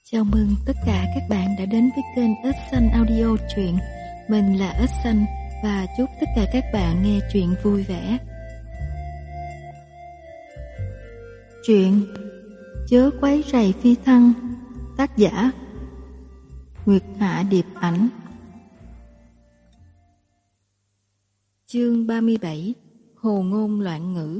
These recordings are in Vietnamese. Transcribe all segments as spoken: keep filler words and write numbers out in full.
Chào mừng tất cả các bạn đã đến với kênh Ếch Xanh Audio truyện. Mình là Ếch Xanh và chúc tất cả các bạn nghe truyện vui vẻ. Truyện Chớ quấy rầy phi thăng, tác giả Nguyệt Hạ Điệp Ảnh. Chương ba mươi bảy. Hồ ngôn loạn ngữ.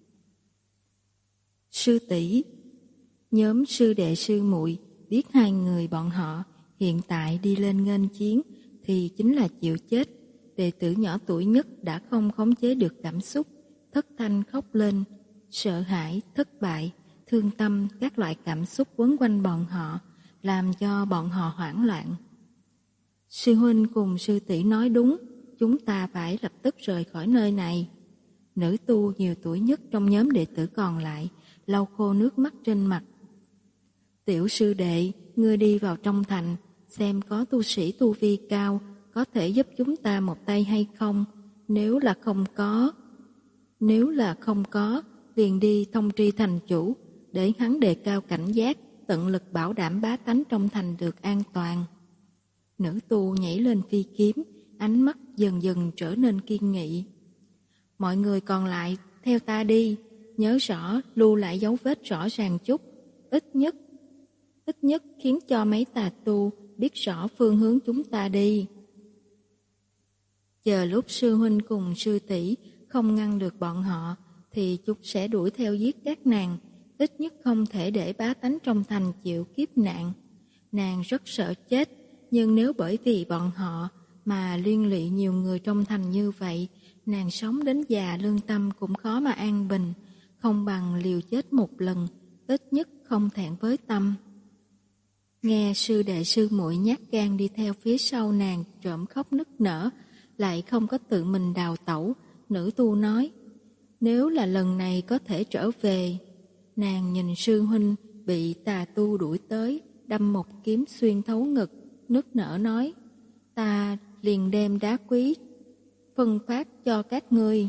Sư tỷ, nhóm sư đệ sư muội biết hai người bọn họ hiện tại đi lên nghênh chiến thì chính là chịu chết. Đệ tử nhỏ tuổi nhất đã không khống chế được cảm xúc, thất thanh khóc lên. Sợ hãi, thất bại, thương tâm, các loại cảm xúc quấn quanh bọn họ, làm cho bọn họ hoảng loạn. Sư huynh cùng sư tỷ nói đúng, chúng ta phải lập tức rời khỏi nơi này. Nữ tu nhiều tuổi nhất trong nhóm đệ tử còn lại lau khô nước mắt trên mặt. Tiểu sư đệ, ngươi đi vào trong thành, xem có tu sĩ tu vi cao, có thể giúp chúng ta một tay hay không? Nếu là không có, nếu là không có, liền đi thông tri thành chủ, để hắn đề cao cảnh giác, tận lực bảo đảm bá tánh trong thành được an toàn. Nữ tu nhảy lên phi kiếm, ánh mắt dần dần trở nên kiên nghị. Mọi người còn lại, theo ta đi, nhớ rõ lưu lại dấu vết rõ ràng chút, ít nhất Ít nhất khiến cho mấy tà tu biết rõ phương hướng chúng ta đi. Chờ lúc sư huynh cùng sư tỷ không ngăn được bọn họ, thì chúng sẽ đuổi theo giết các nàng, ít nhất không thể để bá tánh trong thành chịu kiếp nạn. Nàng rất sợ chết, nhưng nếu bởi vì bọn họ mà liên lụy nhiều người trong thành như vậy, nàng sống đến già lương tâm cũng khó mà an bình, không bằng liều chết một lần, ít nhất không thẹn với tâm. Nghe sư đệ sư muội nhát gan đi theo phía sau nàng trộm khóc nức nở, lại không có tự mình đào tẩu, nữ tu nói, nếu là lần này có thể trở về. Nàng nhìn sư huynh bị tà tu đuổi tới, đâm một kiếm xuyên thấu ngực, nức nở nói, ta liền đem đá quý phân phát cho các ngươi.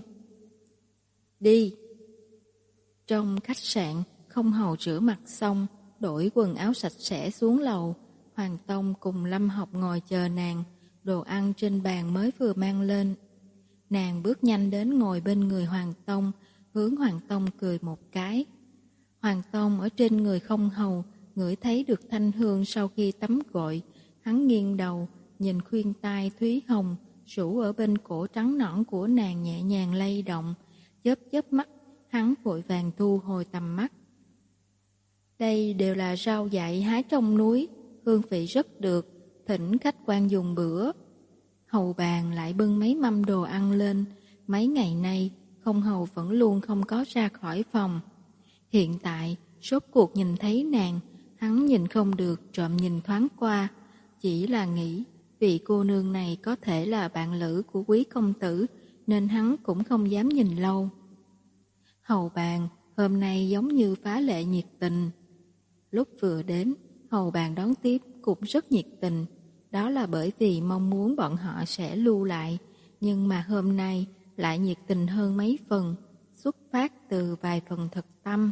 Đi. Trong khách sạn, không hầu rửa mặt xong, đổi quần áo sạch sẽ xuống lầu, Hoàng Tông cùng Lâm Học ngồi chờ nàng, đồ ăn trên bàn mới vừa mang lên. Nàng bước nhanh đến ngồi bên người Hoàng Tông, hướng Hoàng Tông cười một cái. Hoàng Tông ở trên người không hầu, ngửi thấy được thanh hương sau khi tắm gội, hắn nghiêng đầu, nhìn khuyên tai thúy hồng, rủ ở bên cổ trắng nõn của nàng nhẹ nhàng lay động, chớp chớp mắt, hắn vội vàng thu hồi tầm mắt. Đây đều là rau dại hái trong núi, hương vị rất được, thỉnh khách quan dùng bữa. Hầu bàn lại bưng mấy mâm đồ ăn lên, mấy ngày nay không hầu vẫn luôn không có ra khỏi phòng. Hiện tại, rốt cuộc nhìn thấy nàng, hắn nhìn không được trộm nhìn thoáng qua, chỉ là nghĩ vị cô nương này có thể là bạn lữ của quý công tử, nên hắn cũng không dám nhìn lâu. Hầu bàn hôm nay giống như phá lệ nhiệt tình. Lúc vừa đến, hầu bàn đón tiếp cũng rất nhiệt tình, đó là bởi vì mong muốn bọn họ sẽ lưu lại, nhưng mà hôm nay lại nhiệt tình hơn mấy phần, xuất phát từ vài phần thật tâm.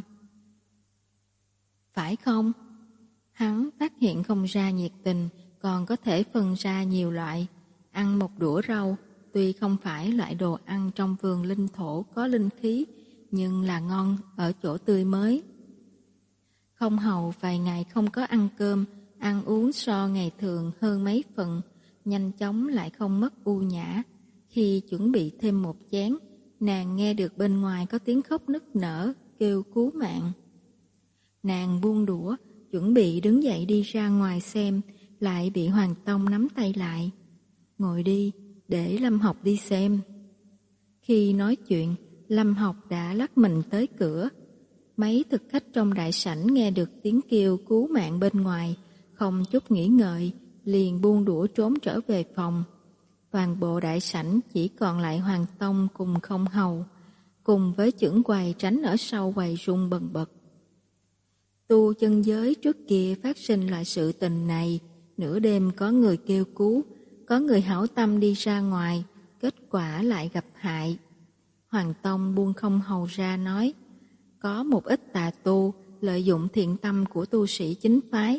Phải không? Hắn phát hiện không ra nhiệt tình, còn có thể phân ra nhiều loại. Ăn một đũa rau, tuy không phải loại đồ ăn trong vườn linh thổ có linh khí, nhưng là ngon ở chỗ tươi mới. Không hầu vài ngày không có ăn cơm, ăn uống so ngày thường hơn mấy phần, nhanh chóng lại không mất u nhã. Khi chuẩn bị thêm một chén, nàng nghe được bên ngoài có tiếng khóc nức nở, kêu cứu mạng. Nàng buông đũa, chuẩn bị đứng dậy đi ra ngoài xem, lại bị Hoàng Tông nắm tay lại. Ngồi đi, để Lâm Học đi xem. Khi nói chuyện, Lâm Học đã lắc mình tới cửa. Mấy thực khách trong đại sảnh nghe được tiếng kêu cứu mạng bên ngoài, không chút nghĩ ngợi, liền buông đũa trốn trở về phòng. Toàn bộ đại sảnh chỉ còn lại Hoàng Tông cùng không hầu, cùng với chưởng quầy tránh ở sau quầy run bần bật. Tu chân giới trước kia phát sinh loại sự tình này, nửa đêm có người kêu cứu, có người hảo tâm đi ra ngoài, kết quả lại gặp hại. Hoàng Tông buông không hầu ra nói, có một ít tà tu lợi dụng thiện tâm của tu sĩ chính phái,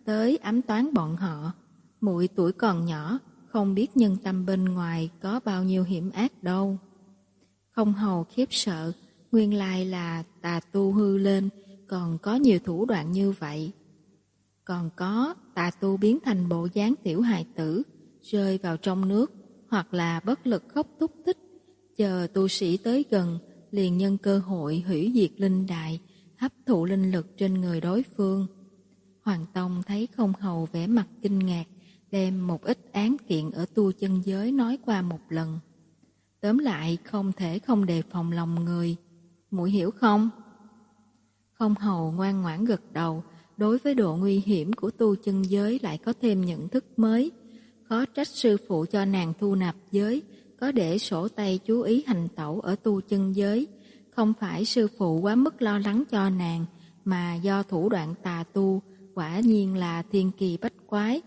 tới ám toán bọn họ. Muội tuổi còn nhỏ, không biết nhân tâm bên ngoài có bao nhiêu hiểm ác đâu. Không hầu khiếp sợ, nguyên lai là tà tu hư lên, còn có nhiều thủ đoạn như vậy. Còn có tà tu biến thành bộ dáng tiểu hài tử, rơi vào trong nước, hoặc là bất lực khóc thúc thích, chờ tu sĩ tới gần, liền nhân cơ hội hủy diệt linh đại, hấp thụ linh lực trên người đối phương. Hoàng Tông thấy không hầu vẻ mặt kinh ngạc, đem một ít án kiện ở tu chân giới nói qua một lần. Tóm lại không thể không đề phòng lòng người. Muội hiểu không? Không hầu ngoan ngoãn gật đầu, đối với độ nguy hiểm của tu chân giới lại có thêm nhận thức mới. Khó trách sư phụ cho nàng thu nạp giới, có để sổ tay chú ý hành tẩu ở tu chân giới. Không phải sư phụ quá mức lo lắng cho nàng, mà do thủ đoạn tà tu, quả nhiên là thiên kỳ bách quái.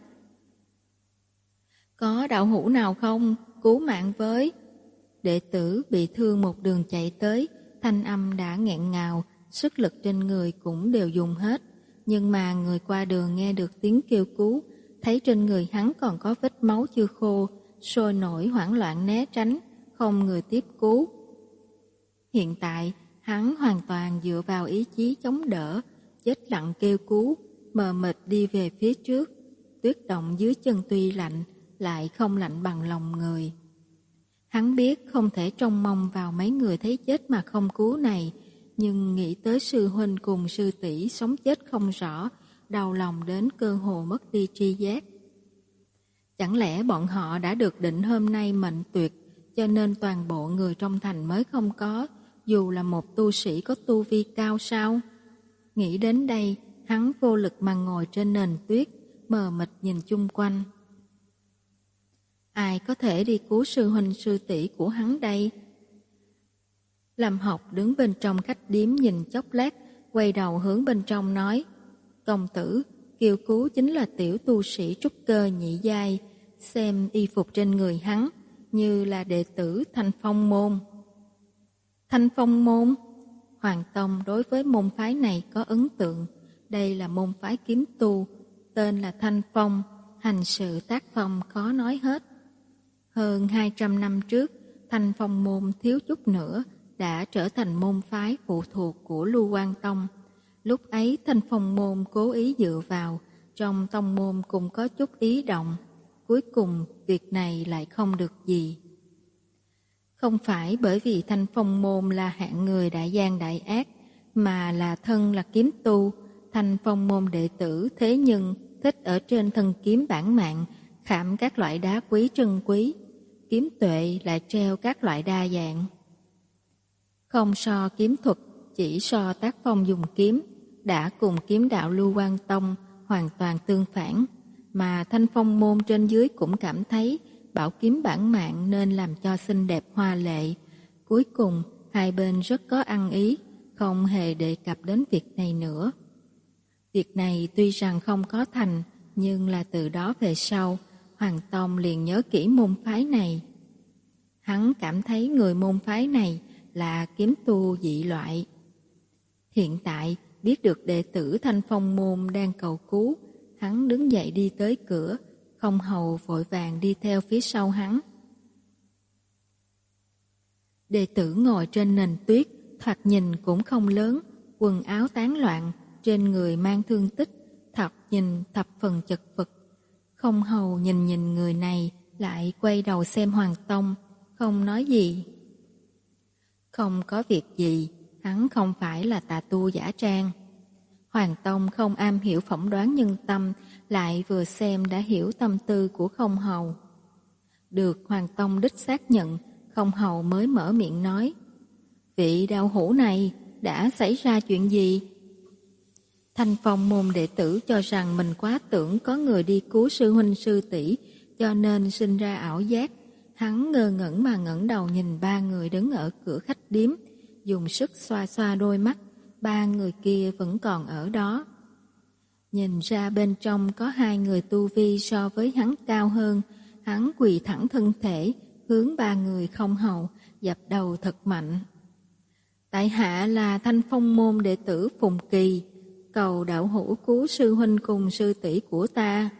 Có đạo hữu nào không? Cứu mạng với. Đệ tử bị thương một đường chạy tới, thanh âm đã nghẹn ngào, sức lực trên người cũng đều dùng hết. Nhưng mà người qua đường nghe được tiếng kêu cứu, thấy trên người hắn còn có vết máu chưa khô, sôi nổi hoảng loạn né tránh, không người tiếp cứu. Hiện tại, hắn hoàn toàn dựa vào ý chí chống đỡ, chết lặng kêu cứu, mờ mịt đi về phía trước. Tuyết động dưới chân tuy lạnh, lại không lạnh bằng lòng người. Hắn biết không thể trông mong vào mấy người thấy chết mà không cứu này, nhưng nghĩ tới sư huynh cùng sư tỷ sống chết không rõ, đau lòng đến cơ hồ mất đi tri giác. Chẳng lẽ bọn họ đã được định hôm nay mệnh tuyệt, cho nên toàn bộ người trong thành mới không có, dù là một tu sĩ có tu vi cao sao? Nghĩ đến đây, hắn vô lực mà ngồi trên nền tuyết, mờ mịt nhìn chung quanh. Ai có thể đi cứu sư huynh sư tỷ của hắn đây? Lâm Học đứng bên trong khách điếm nhìn chốc lát, quay đầu hướng bên trong nói: Công tử, kêu cứu chính là tiểu tu sĩ trúc cơ nhị giai, xem y phục trên người hắn, như là đệ tử Thanh Phong môn. Thanh Phong môn? Hoàng Tông đối với môn phái này có ấn tượng, đây là môn phái kiếm tu, tên là Thanh Phong, hành sự tác phong khó nói hết. Hơn hai trăm năm trước, Thanh Phong môn thiếu chút nữa đã trở thành môn phái phụ thuộc của Lưu Quang Tông. Lúc ấy Thanh Phong môn cố ý dựa vào, trong tông môn cũng có chút ý động. Cuối cùng việc này lại không được gì. Không phải bởi vì Thanh Phong môn là hạng người đại gian đại ác, mà là thân là kiếm tu. Thanh Phong môn đệ tử thế nhưng thích ở trên thân kiếm bản mạng khảm các loại đá quý trân quý, kiếm tuệ lại treo các loại đa dạng. Không so kiếm thuật, chỉ so tác phong dùng kiếm, đã cùng kiếm đạo Lưu Quang Tông hoàn toàn tương phản, mà Thanh Phong môn trên dưới cũng cảm thấy bảo kiếm bản mạng nên làm cho xinh đẹp hoa lệ. Cuối cùng, hai bên rất có ăn ý, không hề đề cập đến việc này nữa. Việc này tuy rằng không có thành, nhưng là từ đó về sau, Hoàng Tông liền nhớ kỹ môn phái này. Hắn cảm thấy người môn phái này là kiếm tu dị loại. Hiện tại, biết được đệ tử Thanh Phong môn đang cầu cứu, hắn đứng dậy đi tới cửa, không hầu vội vàng đi theo phía sau hắn. Đệ tử ngồi trên nền tuyết, thoạt nhìn cũng không lớn, quần áo tán loạn, trên người mang thương tích, thật nhìn thập phần chật vật. Không hầu nhìn nhìn người này, lại quay đầu xem Hoàng Tông, không nói gì. Không có việc gì, hắn không phải là tà tu giả trang. Hoàng Tông không am hiểu phỏng đoán nhân tâm, lại vừa xem đã hiểu tâm tư của không hầu. Được Hoàng Tông đích xác nhận, không hầu mới mở miệng nói: Vị đạo hữu này đã xảy ra chuyện gì? Thanh Phong môn đệ tử cho rằng mình quá tưởng có người đi cứu sư huynh sư tỷ, cho nên sinh ra ảo giác. Hắn ngơ ngẩn mà ngẩng đầu nhìn ba người đứng ở cửa khách điếm, dùng sức xoa xoa đôi mắt, ba người kia vẫn còn ở đó. Nhìn ra bên trong có hai người tu vi so với hắn cao hơn, hắn quỳ thẳng thân thể, hướng ba người không hầu, dập đầu thật mạnh. Tại hạ là Thanh Phong môn đệ tử Phùng Kỳ, cầu đạo hữu cứu sư huynh cùng sư tỷ của ta.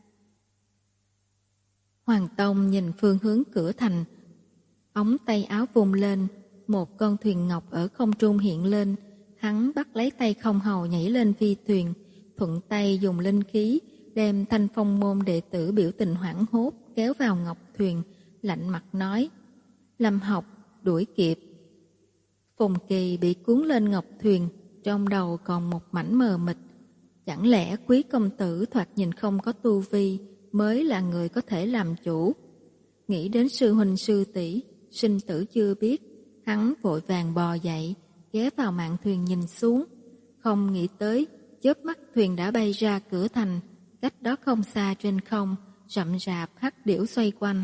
Hoàng Tông nhìn phương hướng cửa thành, ống tay áo vung lên, một con thuyền ngọc ở không trung hiện lên, hắn bắt lấy tay Không Hầu nhảy lên phi thuyền, thuận tay dùng linh khí đem Thanh Phong môn đệ tử biểu tình hoảng hốt kéo vào ngọc thuyền, lạnh mặt nói: Lâm Học, đuổi kịp. Phùng Kỳ bị cuốn lên ngọc thuyền, trong đầu còn một mảnh mờ mịt. Chẳng lẽ Quý công tử thoạt nhìn không có tu vi mới là người có thể làm chủ? Nghĩ đến sư huynh sư tỷ sinh tử chưa biết, hắn vội vàng bò dậy, ghé vào mạn thuyền nhìn xuống, không nghĩ tới chớp mắt thuyền đã bay ra cửa thành, cách đó không xa trên không rậm rạp hắc điểu xoay quanh.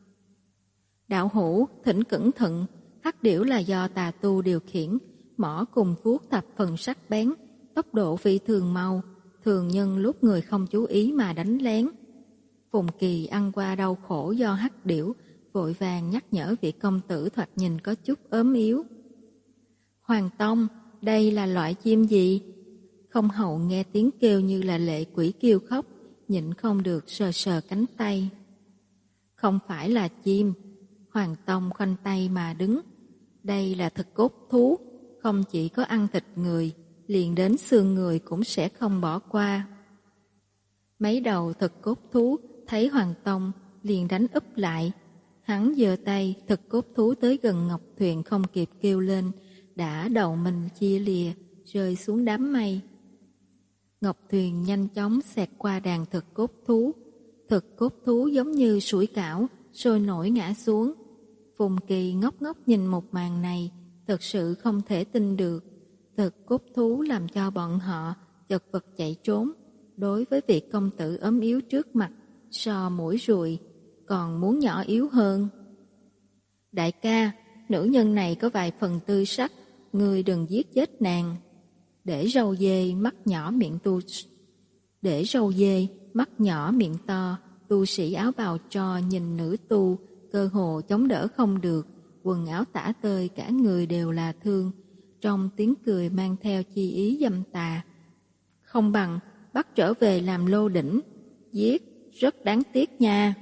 Đạo hữu, thỉnh cẩn thận, hắc điểu là do tà tu điều khiển, mỏ cùng vuốt thập phần sắc bén, tốc độ phi thường mau, thường nhân lúc người không chú ý mà đánh lén. Phùng Kỳ ăn qua đau khổ do hắc điểu, vội vàng nhắc nhở vị công tử thoạt nhìn có chút ốm yếu. Hoàng Tông, đây là loại chim gì? Không Hầu nghe tiếng kêu như là lệ quỷ kêu khóc, nhịn không được sờ sờ cánh tay. Không phải là chim. Hoàng Tông khoanh tay mà đứng. Đây là thực cốt thú, không chỉ có ăn thịt người, liền đến xương người cũng sẽ không bỏ qua. Mấy đầu thực cốt thú thấy Hoàng Tông liền đánh úp lại. Hắn giơ tay, thực cốt thú tới gần ngọc thuyền không kịp kêu lên, đã đầu mình chia lìa, rơi xuống đám mây. Ngọc thuyền nhanh chóng xẹt qua đàn thực cốt thú. Thực cốt thú giống như sủi cảo, sôi nổi ngã xuống. Phùng Kỳ ngốc ngốc nhìn một màn này, thật sự không thể tin được. Thực cốt thú làm cho bọn họ chật vật chạy trốn. Đối với vị công tử ốm yếu trước mặt, so mũi ruồi, còn muốn nhỏ yếu hơn. Đại ca, nữ nhân này có vài phần tư sắc, ngươi đừng giết chết nàng. Để râu dê, mắt nhỏ miệng tu Để râu dê, mắt nhỏ miệng to, tu sĩ áo bào tro nhìn nữ tu, cơ hồ chống đỡ không được, quần áo tả tơi cả người đều là thương, trong tiếng cười mang theo chi ý dâm tà. Không bằng bắt trở về làm lô đỉnh, giết, rất đáng tiếc nha.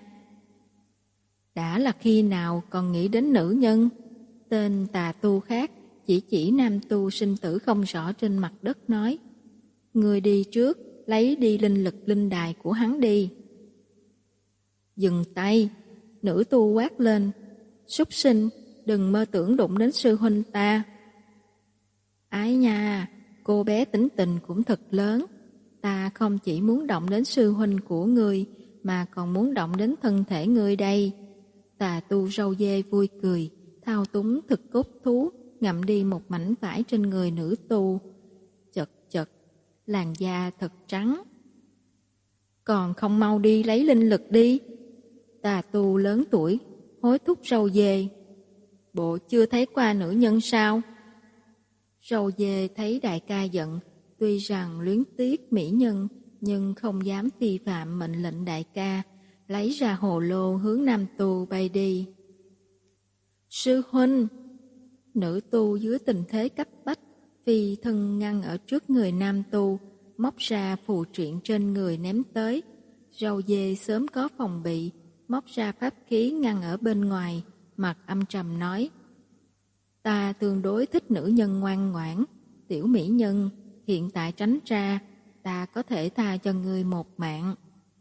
Đã là khi nào còn nghĩ đến nữ nhân? Tên tà tu khác chỉ chỉ nam tu sinh tử không rõ trên mặt đất nói: Người đi trước, lấy đi linh lực linh đài của hắn đi. Dừng tay, nữ tu quát lên: Súc sinh, đừng mơ tưởng đụng đến sư huynh ta. Ái nha, cô bé tính tình cũng thật lớn. Ta không chỉ muốn động đến sư huynh của ngươi, mà còn muốn động đến thân thể ngươi đây. Tà tu râu dê vui cười, thao túng thực cốt thú, ngậm đi một mảnh vải trên người nữ tu. Chật chật, làn da thật trắng. Còn không mau đi lấy linh lực đi. Tà tu lớn tuổi, hối thúc râu dê. Bộ chưa thấy qua nữ nhân sao? Râu dê thấy đại ca giận, tuy rằng luyến tiếc mỹ nhân, nhưng không dám vi phạm mệnh lệnh đại ca, lấy ra hồ lô hướng nam tu bay đi. Sư huynh! Nữ tu dưới tình thế cấp bách, phi thân ngăn ở trước người nam tu, móc ra phù triện trên người ném tới. Râu dê sớm có phòng bị, móc ra pháp khí ngăn ở bên ngoài, mặt âm trầm nói: Ta tương đối thích nữ nhân ngoan ngoãn, tiểu mỹ nhân, hiện tại tránh ra, ta có thể tha cho ngươi một mạng.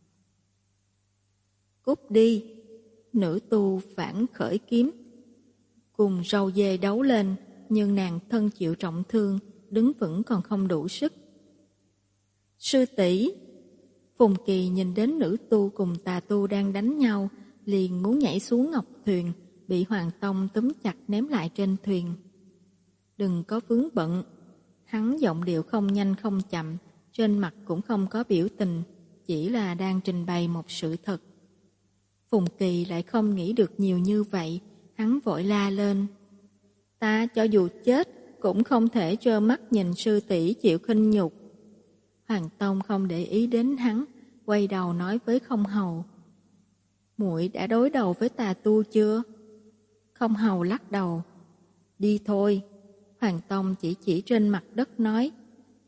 Cút đi! Nữ tu phản khởi kiếm, cùng râu dê đấu lên, nhưng nàng thân chịu trọng thương, đứng vững còn không đủ sức. Sư tỷ! Phùng Kỳ nhìn đến nữ tu cùng tà tu đang đánh nhau, liền muốn nhảy xuống ngọc thuyền, bị Hoàng Tông túm chặt ném lại trên thuyền. Đừng có vướng bận. Hắn giọng điệu không nhanh không chậm, trên mặt cũng không có biểu tình, chỉ là đang trình bày một sự thật. Phùng Kỳ lại không nghĩ được nhiều như vậy, hắn vội la lên: Ta cho dù chết cũng không thể trơ mắt nhìn sư tỷ chịu khinh nhục. Hoàng Tông không để ý đến hắn, quay đầu nói với Không Hầu: Muội đã đối đầu với tà tu chưa? Không Hầu lắc đầu: Đi thôi. Hoàng Tông chỉ chỉ trên mặt đất nói: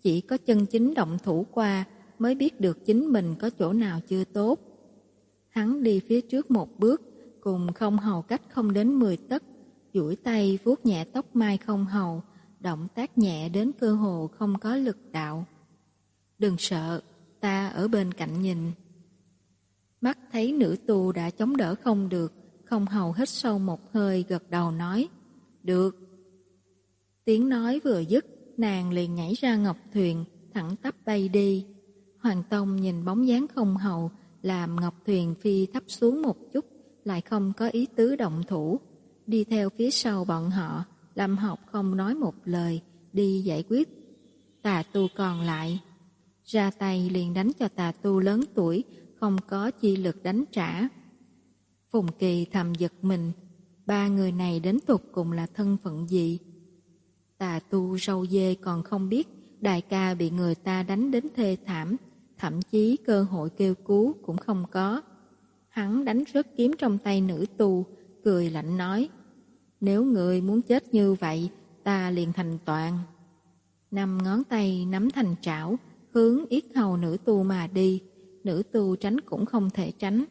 Chỉ có chân chính động thủ qua mới biết được chính mình có chỗ nào chưa tốt. Hắn đi phía trước một bước, cùng Không Hầu cách không đến mười tấc, duỗi tay vuốt nhẹ tóc mai Không Hầu, động tác nhẹ đến cơ hồ không có lực đạo. Đừng sợ, ta ở bên cạnh nhìn. Mắt thấy nữ tu đã chống đỡ không được, Không Hầu hít sâu một hơi gật đầu nói, được. Tiếng nói vừa dứt, nàng liền nhảy ra ngọc thuyền, thẳng tắp bay đi. Hoàng Tông nhìn bóng dáng Không Hầu, làm ngọc thuyền phi thấp xuống một chút, lại không có ý tứ động thủ. Đi theo phía sau bọn họ, Lâm Học không nói một lời, đi giải quyết tà tu còn lại. Ra tay liền đánh cho tà tu lớn tuổi, không có chi lực đánh trả. Phùng Kỳ thầm giật mình, ba người này đến tột cùng là thân phận gì? Tà tu râu dê còn không biết đại ca bị người ta đánh đến thê thảm, thậm chí cơ hội kêu cứu cũng không có. Hắn đánh rớt kiếm trong tay nữ tu, cười lạnh nói, nếu người muốn chết như vậy, ta liền thành toàn. Năm ngón tay nắm thành trảo, hướng yết hầu nữ tu mà đi, nữ tu tránh cũng không thể tránh.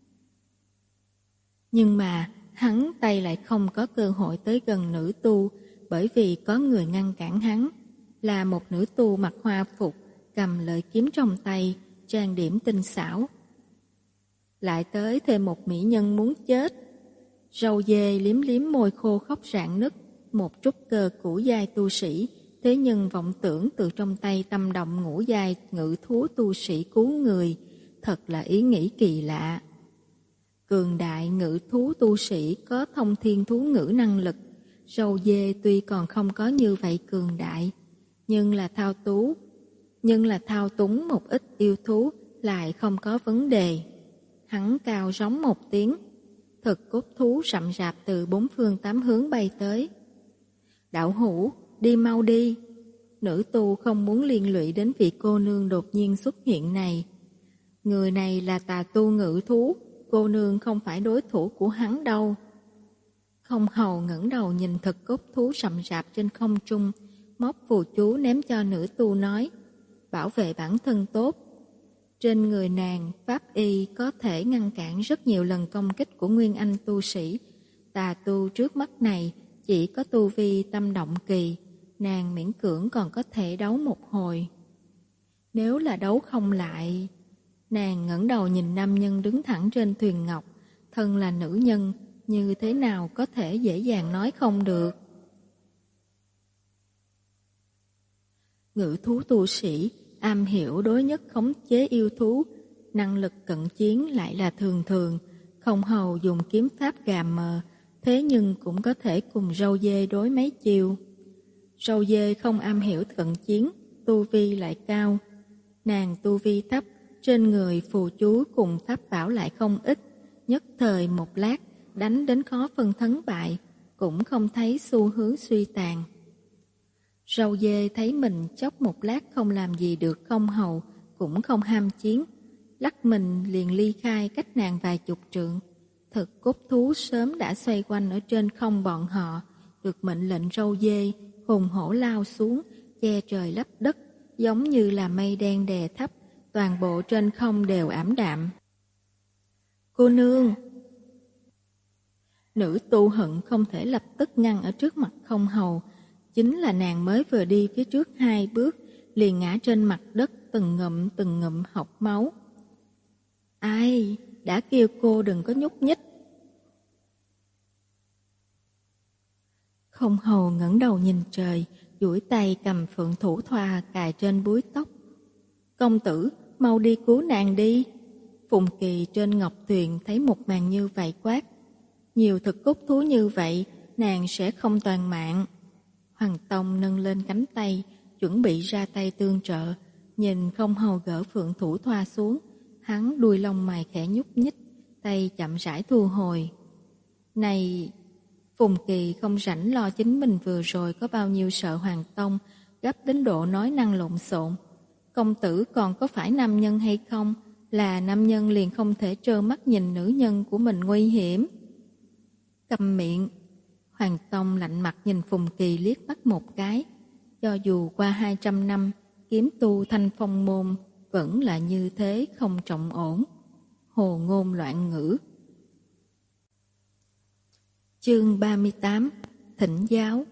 Nhưng mà hắn tay lại không có cơ hội tới gần nữ tu, bởi vì có người ngăn cản hắn, là một nữ tu mặc hoa phục, cầm lợi kiếm trong tay, trang điểm tinh xảo. Lại tới thêm một mỹ nhân muốn chết. Râu dê liếm liếm môi khô khóc rạn nứt, một trúc cơ cũ giai tu sĩ, thế nhưng vọng tưởng từ trong tay tâm động ngũ giai ngự thú tu sĩ cứu người, thật là ý nghĩ kỳ lạ. Cường đại ngự thú tu sĩ có thông thiên thú ngữ năng lực, râu dê tuy còn không có như vậy cường đại, nhưng là thao tú, nhưng là thao túng một ít yêu thú lại không có vấn đề. Hắn cao rống một tiếng, thực cốt thú rậm rạp từ bốn phương tám hướng bay tới. Đạo hữu, đi mau đi. Nữ tu không muốn liên lụy đến vị cô nương đột nhiên xuất hiện này. Người này là tà tu ngự thú, cô nương không phải đối thủ của hắn đâu. Không Hầu ngẩng đầu nhìn thực cốt thú rậm rạp trên không trung, móc phù chú ném cho nữ tu nói, bảo vệ bản thân tốt. Trên người nàng, pháp y có thể ngăn cản rất nhiều lần công kích của nguyên anh tu sĩ. Tà tu trước mắt này chỉ có tu vi tâm động kỳ, nàng miễn cưỡng còn có thể đấu một hồi. Nếu là đấu không lại... Nàng ngẩng đầu nhìn nam nhân đứng thẳng trên thuyền ngọc, thân là nữ nhân, như thế nào có thể dễ dàng nói không được. Ngự thú tu sĩ, am hiểu đối nhất khống chế yêu thú, năng lực cận chiến lại là thường thường, Không Hầu dùng kiếm pháp gà mờ, thế nhưng cũng có thể cùng râu dê đối mấy chiêu. Râu dê không am hiểu cận chiến, tu vi lại cao. Nàng tu vi thấp, trên người phù chú cùng pháp bảo lại không ít, nhất thời một lát, đánh đến khó phân thắng bại, cũng không thấy xu hướng suy tàn. Râu dê thấy mình chốc một lát không làm gì được Không Hầu, cũng không ham chiến, lắc mình liền ly khai cách nàng vài chục trượng. Thực cốt thú sớm đã xoay quanh ở trên không bọn họ, được mệnh lệnh râu dê, hùng hổ lao xuống, che trời lấp đất, giống như là mây đen đè thấp, toàn bộ trên không đều ảm đạm. Cô nương! Nữ tu hận không thể lập tức ngăn ở trước mặt Không Hầu, chính là nàng mới vừa đi phía trước hai bước, liền ngã trên mặt đất từng ngụm từng ngụm học máu. Ai, đã kêu cô đừng có nhúc nhích. Không Hầu ngẩng đầu nhìn trời, duỗi tay cầm phượng thủ thoa cài trên búi tóc. Công tử, mau đi cứu nàng đi. Phùng Kỳ trên ngọc thuyền thấy một màn như vậy quát. Nhiều thực cốt thú như vậy, nàng sẽ không toàn mạng. Hoàng Tông nâng lên cánh tay, chuẩn bị ra tay tương trợ. Nhìn Không Hầu gỡ phượng thủ thoa xuống, hắn đuôi lông mày khẽ nhúc nhích, tay chậm rãi thu hồi. Này... Phùng Kỳ không rảnh lo chính mình vừa rồi có bao nhiêu sợ Hoàng Tông, gấp đến độ nói năng lộn xộn. Công tử còn có phải nam nhân hay không? Là nam nhân liền không thể trơ mắt nhìn nữ nhân của mình nguy hiểm. Câm miệng. Hoàng Tông lạnh mặt nhìn Phùng Kỳ liếc mắt một cái. Cho dù qua hai trăm năm, kiếm tu Thanh Phong môn vẫn là như thế không trọng ổn. Hồ ngôn loạn ngữ. Chương ba mươi tám. Thỉnh giáo.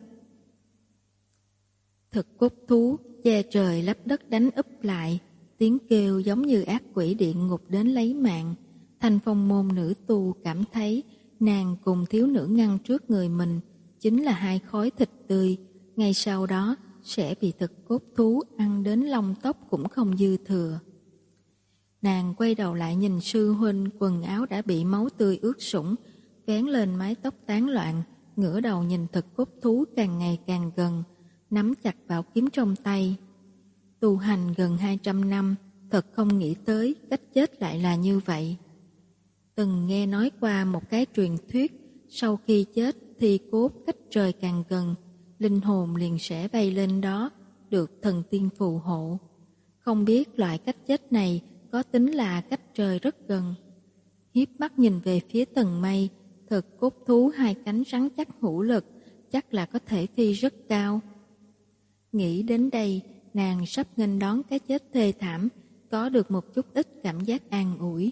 Thực cốt thú che trời lấp đất đánh úp lại, tiếng kêu giống như ác quỷ địa ngục đến lấy mạng. Thanh Phong môn nữ tu cảm thấy nàng cùng thiếu nữ ngăn trước người mình chính là hai khối thịt tươi, ngay sau đó sẽ bị thực cốt thú ăn đến lông tóc cũng không dư thừa. Nàng quay đầu lại nhìn sư huynh, quần áo đã bị máu tươi ướt sũng, vén lên mái tóc tán loạn, ngửa đầu nhìn thực cốt thú càng ngày càng gần, nắm chặt bảo kiếm trong tay. Tu hành gần hai trăm năm, thật không nghĩ tới cách chết lại là như vậy. Từng nghe nói qua một cái truyền thuyết, sau khi chết thì cốt cách trời càng gần, linh hồn liền sẽ bay lên đó, được thần tiên phù hộ. Không biết loại cách chết này có tính là cách trời rất gần. Hiếp mắt nhìn về phía tầng mây, thực cốt thú hai cánh rắn chắc hữu lực, chắc là có thể phi rất cao. Nghĩ đến đây, nàng sắp nghênh đón cái chết thê thảm, có được một chút ít cảm giác an ủi.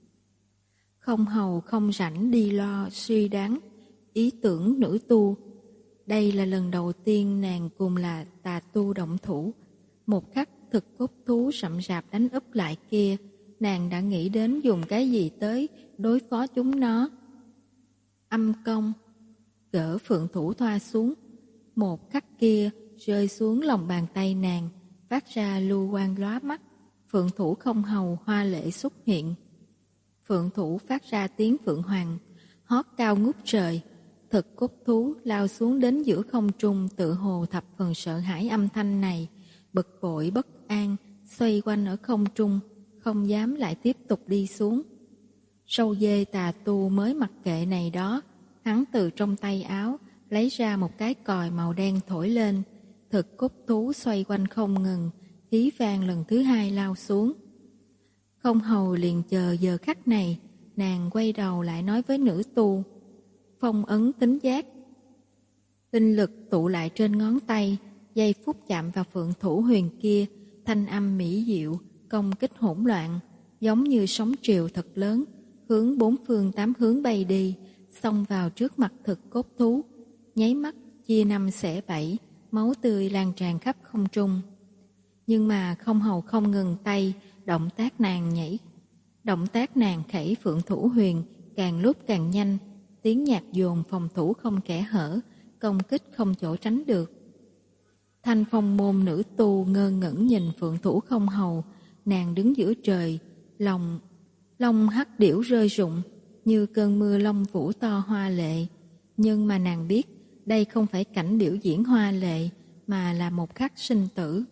Không hầu không rảnh đi lo suy đoán ý tưởng nữ tu. Đây là lần đầu tiên nàng cùng là tà tu động thủ. Một khắc thực cốt thú sậm rạp đánh úp lại kia, nàng đã nghĩ đến dùng cái gì tới đối phó chúng nó. Âm công, gỡ phượng thủ thoa xuống, một khắc kia rơi xuống lòng bàn tay nàng, phát ra lưu quang lóa mắt. Phượng thủ không hầu hoa lệ xuất hiện. Phượng thủ phát ra tiếng phượng hoàng, hót cao ngút trời. Thực cốt thú lao xuống đến giữa không trung, tự hồ thập phần sợ hãi âm thanh này, bực bội bất an, xoay quanh ở không trung, không dám lại tiếp tục đi xuống. Sâu dê tà tu mới mặc kệ này đó, hắn từ trong tay áo lấy ra một cái còi màu đen thổi lên. Thực cốt thú xoay quanh không ngừng, khí vang lần thứ hai lao xuống. Không hầu liền chờ giờ khắc này, nàng quay đầu lại nói với nữ tu: phong ấn tính giác. Tinh lực tụ lại trên ngón tay, giây phút chạm vào phượng thủ huyền kia, thanh âm mỹ diệu, công kích hỗn loạn, giống như sóng triều thật lớn, hướng bốn phương tám hướng bay đi, xông vào trước mặt thực cốt thú, nháy mắt chia năm xẻ bảy, máu tươi lan tràn khắp không trung. Nhưng mà không hầu không ngừng tay, động tác nàng nhảy, động tác nàng khẩy phượng thủ huyền càng lúc càng nhanh, tiếng nhạc dồn, phòng thủ không kẽ hở, công kích không chỗ tránh được. Thanh Phong môn nữ tu ngơ ngẩn nhìn phượng thủ không hầu, nàng đứng giữa trời, lòng lông hắc điểu rơi rụng như cơn mưa long vũ to hoa lệ. Nhưng mà nàng biết đây không phải cảnh biểu diễn hoa lệ, mà là một khắc sinh tử.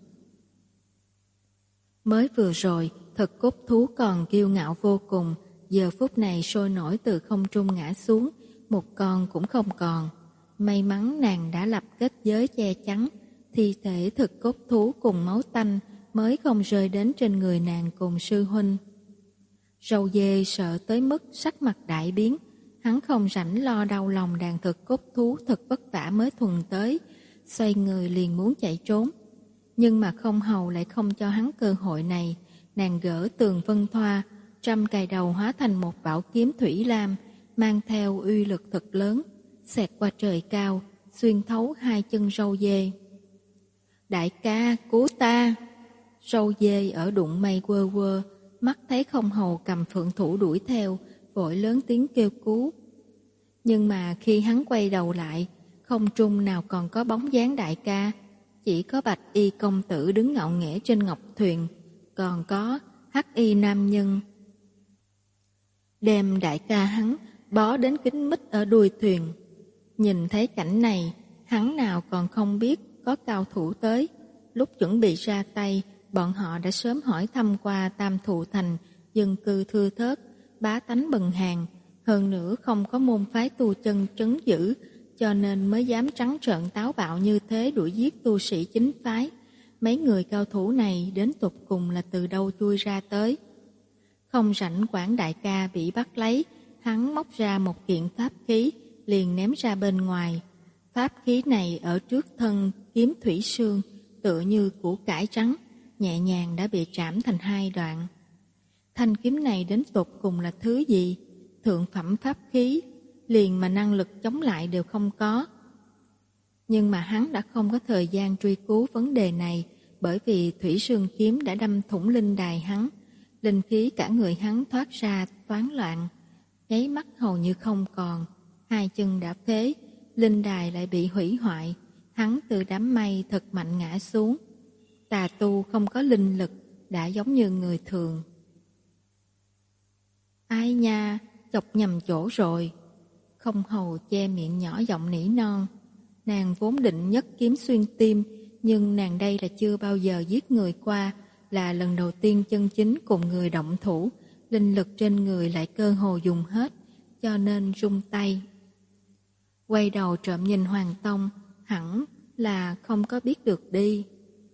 Mới vừa rồi, thực cốt thú còn kiêu ngạo vô cùng, giờ phút này sôi nổi từ không trung ngã xuống, một con cũng không còn. May mắn nàng đã lập kết giới che chắn, thi thể thực cốt thú cùng máu tanh mới không rơi đến trên người nàng cùng sư huynh. Râu dê sợ tới mức sắc mặt đại biến, hắn không rảnh lo đau lòng đàn thực cốt thú thật vất vả mới thuần tới, xoay người liền muốn chạy trốn. Nhưng mà không hầu lại không cho hắn cơ hội này, nàng gỡ tường vân thoa, trăm cài đầu hóa thành một bảo kiếm thủy lam, mang theo uy lực thật lớn, xẹt qua trời cao, xuyên thấu hai chân râu dê. Đại ca, cứu ta! Râu dê ở đụng mây quơ quơ, mắt thấy không hầu cầm phượng thủ đuổi theo, vội lớn tiếng kêu cứu. Nhưng mà khi hắn quay đầu lại, không trung nào còn có bóng dáng đại ca, chỉ có bạch y công tử đứng ngạo nghễ trên ngọc thuyền, còn có hắc y nam nhân đem đại ca hắn bó đến kín mít ở đuôi thuyền. Nhìn thấy cảnh này, hắn nào còn không biết có cao thủ tới. Lúc chuẩn bị ra tay, bọn họ đã sớm hỏi thăm qua Tam Thụ Thành, dân cư thưa thớt, bá tánh bần hàn, hơn nữa không có môn phái tu chân trấn giữ, cho nên mới dám trắng trợn táo bạo như thế đuổi giết tu sĩ chính phái. Mấy người cao thủ này đến tột cùng là từ đâu chui ra tới. Không rảnh quản đại ca bị bắt lấy, hắn móc ra một kiện pháp khí, liền ném ra bên ngoài. Pháp khí này ở trước thân kiếm thủy sương, tựa như củ cải trắng, nhẹ nhàng đã bị trảm thành hai đoạn. Thanh kiếm này đến tột cùng là thứ gì? Thượng phẩm pháp khí, liền mà năng lực chống lại đều không có. Nhưng mà hắn đã không có thời gian truy cứu vấn đề này, bởi vì thủy sương kiếm đã đâm thủng linh đài hắn. Linh khí cả người hắn thoát ra toán loạn, nháy mắt hầu như không còn. Hai chân đã phế, linh đài lại bị hủy hoại. Hắn từ đám mây thật mạnh ngã xuống. Tà tu không có linh lực, đã giống như người thường. Ai nha, chọc nhầm chỗ rồi. Không hầu che miệng nhỏ giọng nỉ non. Nàng vốn định nhất kiếm xuyên tim, nhưng nàng đây là chưa bao giờ giết người qua, là lần đầu tiên chân chính cùng người động thủ, linh lực trên người lại cơ hồ dùng hết, cho nên run tay. Quay đầu trộm nhìn Hoàng Tông, hẳn là không có biết được đi.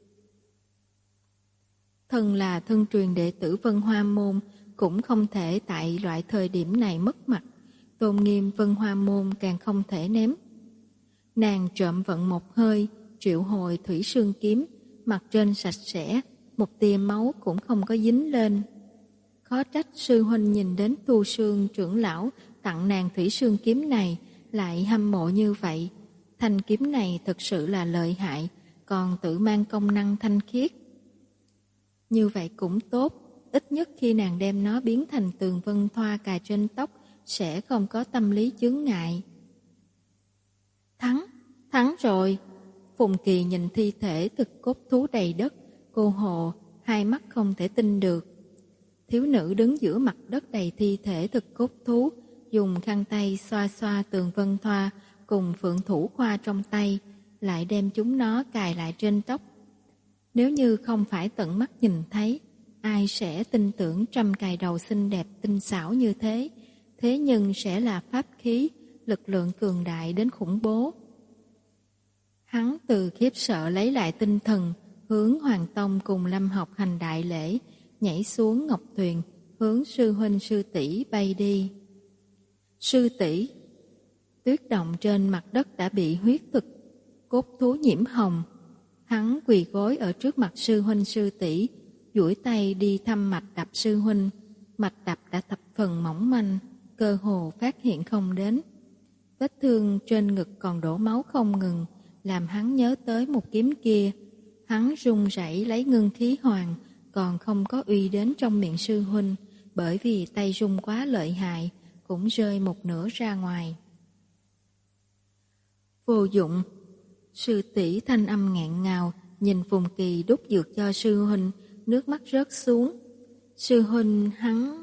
Thân là thân truyền đệ tử Vân Hoa Môn, cũng không thể tại loại thời điểm này mất mặt, tôn nghiêm Vân Hoa Môn càng không thể ném. Nàng trộm vận một hơi, triệu hồi thủy sương kiếm, mặt trên sạch sẽ, một tia máu cũng không có dính lên. Khó trách sư huynh nhìn đến Tu Sương trưởng lão tặng nàng thủy sương kiếm này, lại hâm mộ như vậy. Thanh kiếm này thực sự là lợi hại, còn tự mang công năng thanh khiết. Như vậy cũng tốt, ít nhất khi nàng đem nó biến thành tường vân thoa cài trên tóc, sẽ không có tâm lý chướng ngại. Thắng, thắng rồi. Phùng Kỳ nhìn thi thể thực cốt thú đầy đất, cô hồ, hai mắt không thể tin được. Thiếu nữ đứng giữa mặt đất đầy thi thể thực cốt thú, dùng khăn tay xoa xoa tường vân thoa cùng phượng thủ khoa trong tay, lại đem chúng nó cài lại trên tóc. Nếu như không phải tận mắt nhìn thấy, ai sẽ tin tưởng trăm cài đầu xinh đẹp tinh xảo như thế, thế nhưng sẽ là pháp khí, lực lượng cường đại đến khủng bố. Hắn từ khiếp sợ lấy lại tinh thần, hướng Hoàng Tông cùng Lâm Học hành đại lễ, nhảy xuống ngọc thuyền, hướng sư huynh sư tỷ bay đi. Sư tỷ, tuyết động trên mặt đất đã bị huyết thực cốt thú nhiễm hồng. Hắn quỳ gối ở trước mặt sư huynh sư tỷ, duỗi tay đi thăm mạch đập sư huynh. Mạch đập đã thập phần mỏng manh, cơ hồ phát hiện không đến. Vết thương trên ngực còn đổ máu không ngừng, làm hắn nhớ tới một kiếm kia. Hắn run rẩy lấy ngưng khí hoàng, còn không có uy đến trong miệng sư huynh, bởi vì tay run quá lợi hại, cũng rơi một nửa ra ngoài. Vô dụng. Sư tỷ thanh âm ngạn ngào, nhìn Phùng Kỳ đút dược cho sư huynh, nước mắt rớt xuống. Sư huynh hắn...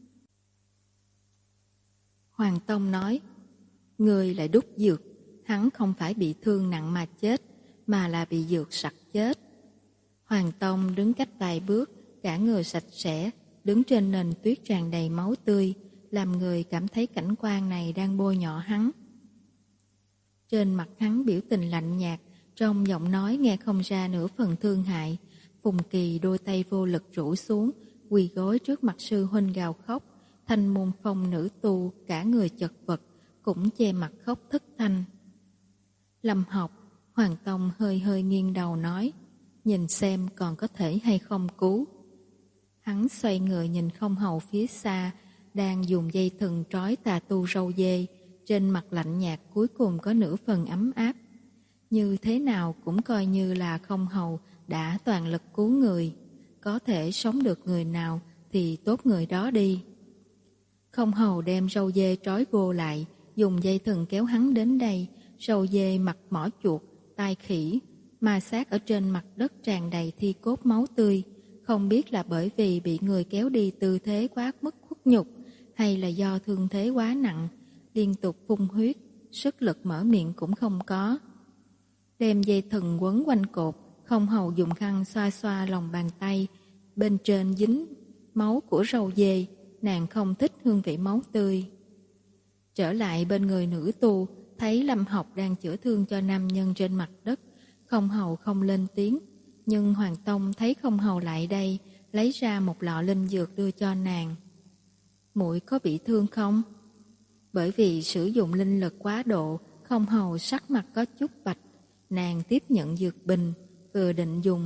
Hoàng Tông nói, người lại đút dược, hắn không phải bị thương nặng mà chết, mà là bị dược sặc chết. Hoàng Tông đứng cách vài bước, cả người sạch sẽ, đứng trên nền tuyết tràn đầy máu tươi, làm người cảm thấy cảnh quan này đang bôi nhọ hắn. Trên mặt hắn biểu tình lạnh nhạt, trong giọng nói nghe không ra nửa phần thương hại. Phùng Kỳ đôi tay vô lực rũ xuống, quỳ gối trước mặt sư huynh gào khóc. Thanh môn phong nữ tu, cả người chật vật, cũng che mặt khóc thất thanh. Lâm Học, Hoàng Tông hơi hơi nghiêng đầu nói, nhìn xem còn có thể hay không cứu. Hắn xoay người nhìn Không Hầu phía xa, đang dùng dây thừng trói tà tu râu dê, trên mặt lạnh nhạt cuối cùng có nửa phần ấm áp. Như thế nào cũng coi như là Không Hầu đã toàn lực cứu người, có thể sống được người nào thì tốt người đó đi. Không Hầu đem râu dê trói gô lại, dùng dây thừng kéo hắn đến đây. Râu dê mặt mỏ chuột, tai khỉ, ma sát ở trên mặt đất tràn đầy thi cốt máu tươi. Không biết là bởi vì bị người kéo đi tư thế quá mức khuất nhục, hay là do thương thế quá nặng, liên tục phun huyết, sức lực mở miệng cũng không có. Đem dây thừng quấn quanh cột, Không Hầu dùng khăn xoa xoa lòng bàn tay, bên trên dính máu của râu dê, nàng không thích hương vị máu tươi. Trở lại bên người nữ tu, thấy Lâm Học đang chữa thương cho nam nhân trên mặt đất, Không Hầu không lên tiếng, nhưng Hoàng Tông thấy Không Hầu lại đây, lấy ra một lọ linh dược đưa cho nàng. Muội có bị thương không? Bởi vì sử dụng linh lực quá độ, Không Hầu sắc mặt có chút bạch, nàng tiếp nhận dược bình, vừa định dùng,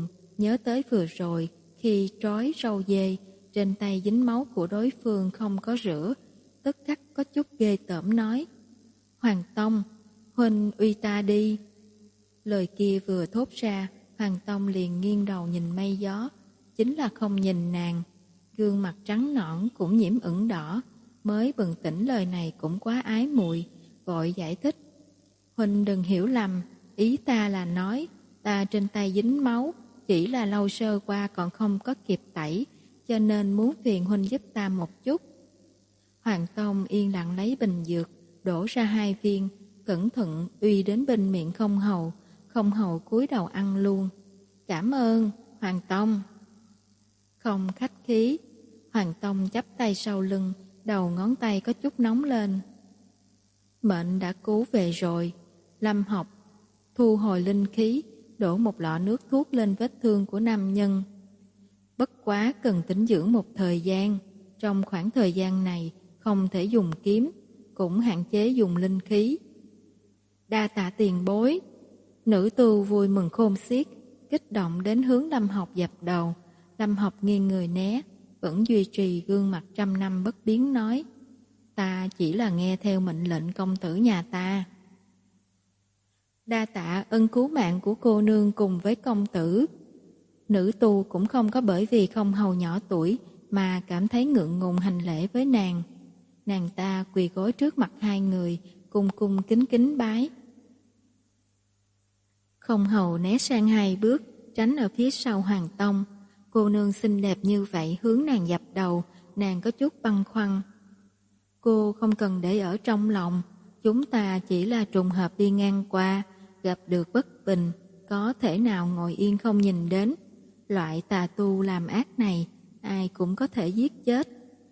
nhớ tới vừa rồi khi trói râu dê, trên tay dính máu của đối phương không có rửa, tức khắc có chút ghê tởm nói: Hoàng Tông, huynh uy ta đi. Lời kia vừa thốt ra, Hoàng Tông liền nghiêng đầu nhìn mây gió, chính là không nhìn nàng. Gương mặt trắng nõn cũng nhiễm ửng đỏ, mới bừng tỉnh lời này cũng quá ái muội, vội giải thích: Huynh đừng hiểu lầm, ý ta là nói ta trên tay dính máu, chỉ là lau sơ qua còn không có kịp tẩy, cho nên muốn phiền huynh giúp ta một chút. Hoàng Tông yên lặng lấy bình dược, đổ ra hai viên, cẩn thận uy đến bên miệng Không Hầu. Không Hầu cúi đầu ăn luôn. Cảm ơn, Hoàng Tông. Không khách khí. Hoàng Tông chắp tay sau lưng, đầu ngón tay có chút nóng lên. Mệnh đã cứu về rồi. Lâm Học thu hồi linh khí, đổ một lọ nước thuốc lên vết thương của nam nhân. Bất quá cần tĩnh dưỡng một thời gian. Trong khoảng thời gian này không thể dùng kiếm, cũng hạn chế dùng linh khí. Đa tạ tiền bối. Nữ tu vui mừng khôn xiết, kích động đến hướng Lâm Học dập đầu. Lâm Học nghiêng người né, vẫn duy trì gương mặt trăm năm bất biến nói: Ta chỉ là nghe theo mệnh lệnh công tử nhà ta. Đa tạ ân cứu mạng của cô nương cùng với công tử. Nữ tu cũng không có bởi vì Không Hầu nhỏ tuổi mà cảm thấy ngượng ngùng hành lễ với nàng. Nàng ta quỳ gối trước mặt hai người, cung cung kính kính bái. Không Hầu né sang hai bước, tránh ở phía sau Hoàng Tông. Cô nương xinh đẹp như vậy hướng nàng dập đầu, nàng có chút băn khoăn. Cô không cần để ở trong lòng, chúng ta chỉ là trùng hợp đi ngang qua, gặp được bất bình, có thể nào ngồi yên không nhìn đến. Loại tà tu làm ác này, ai cũng có thể giết chết.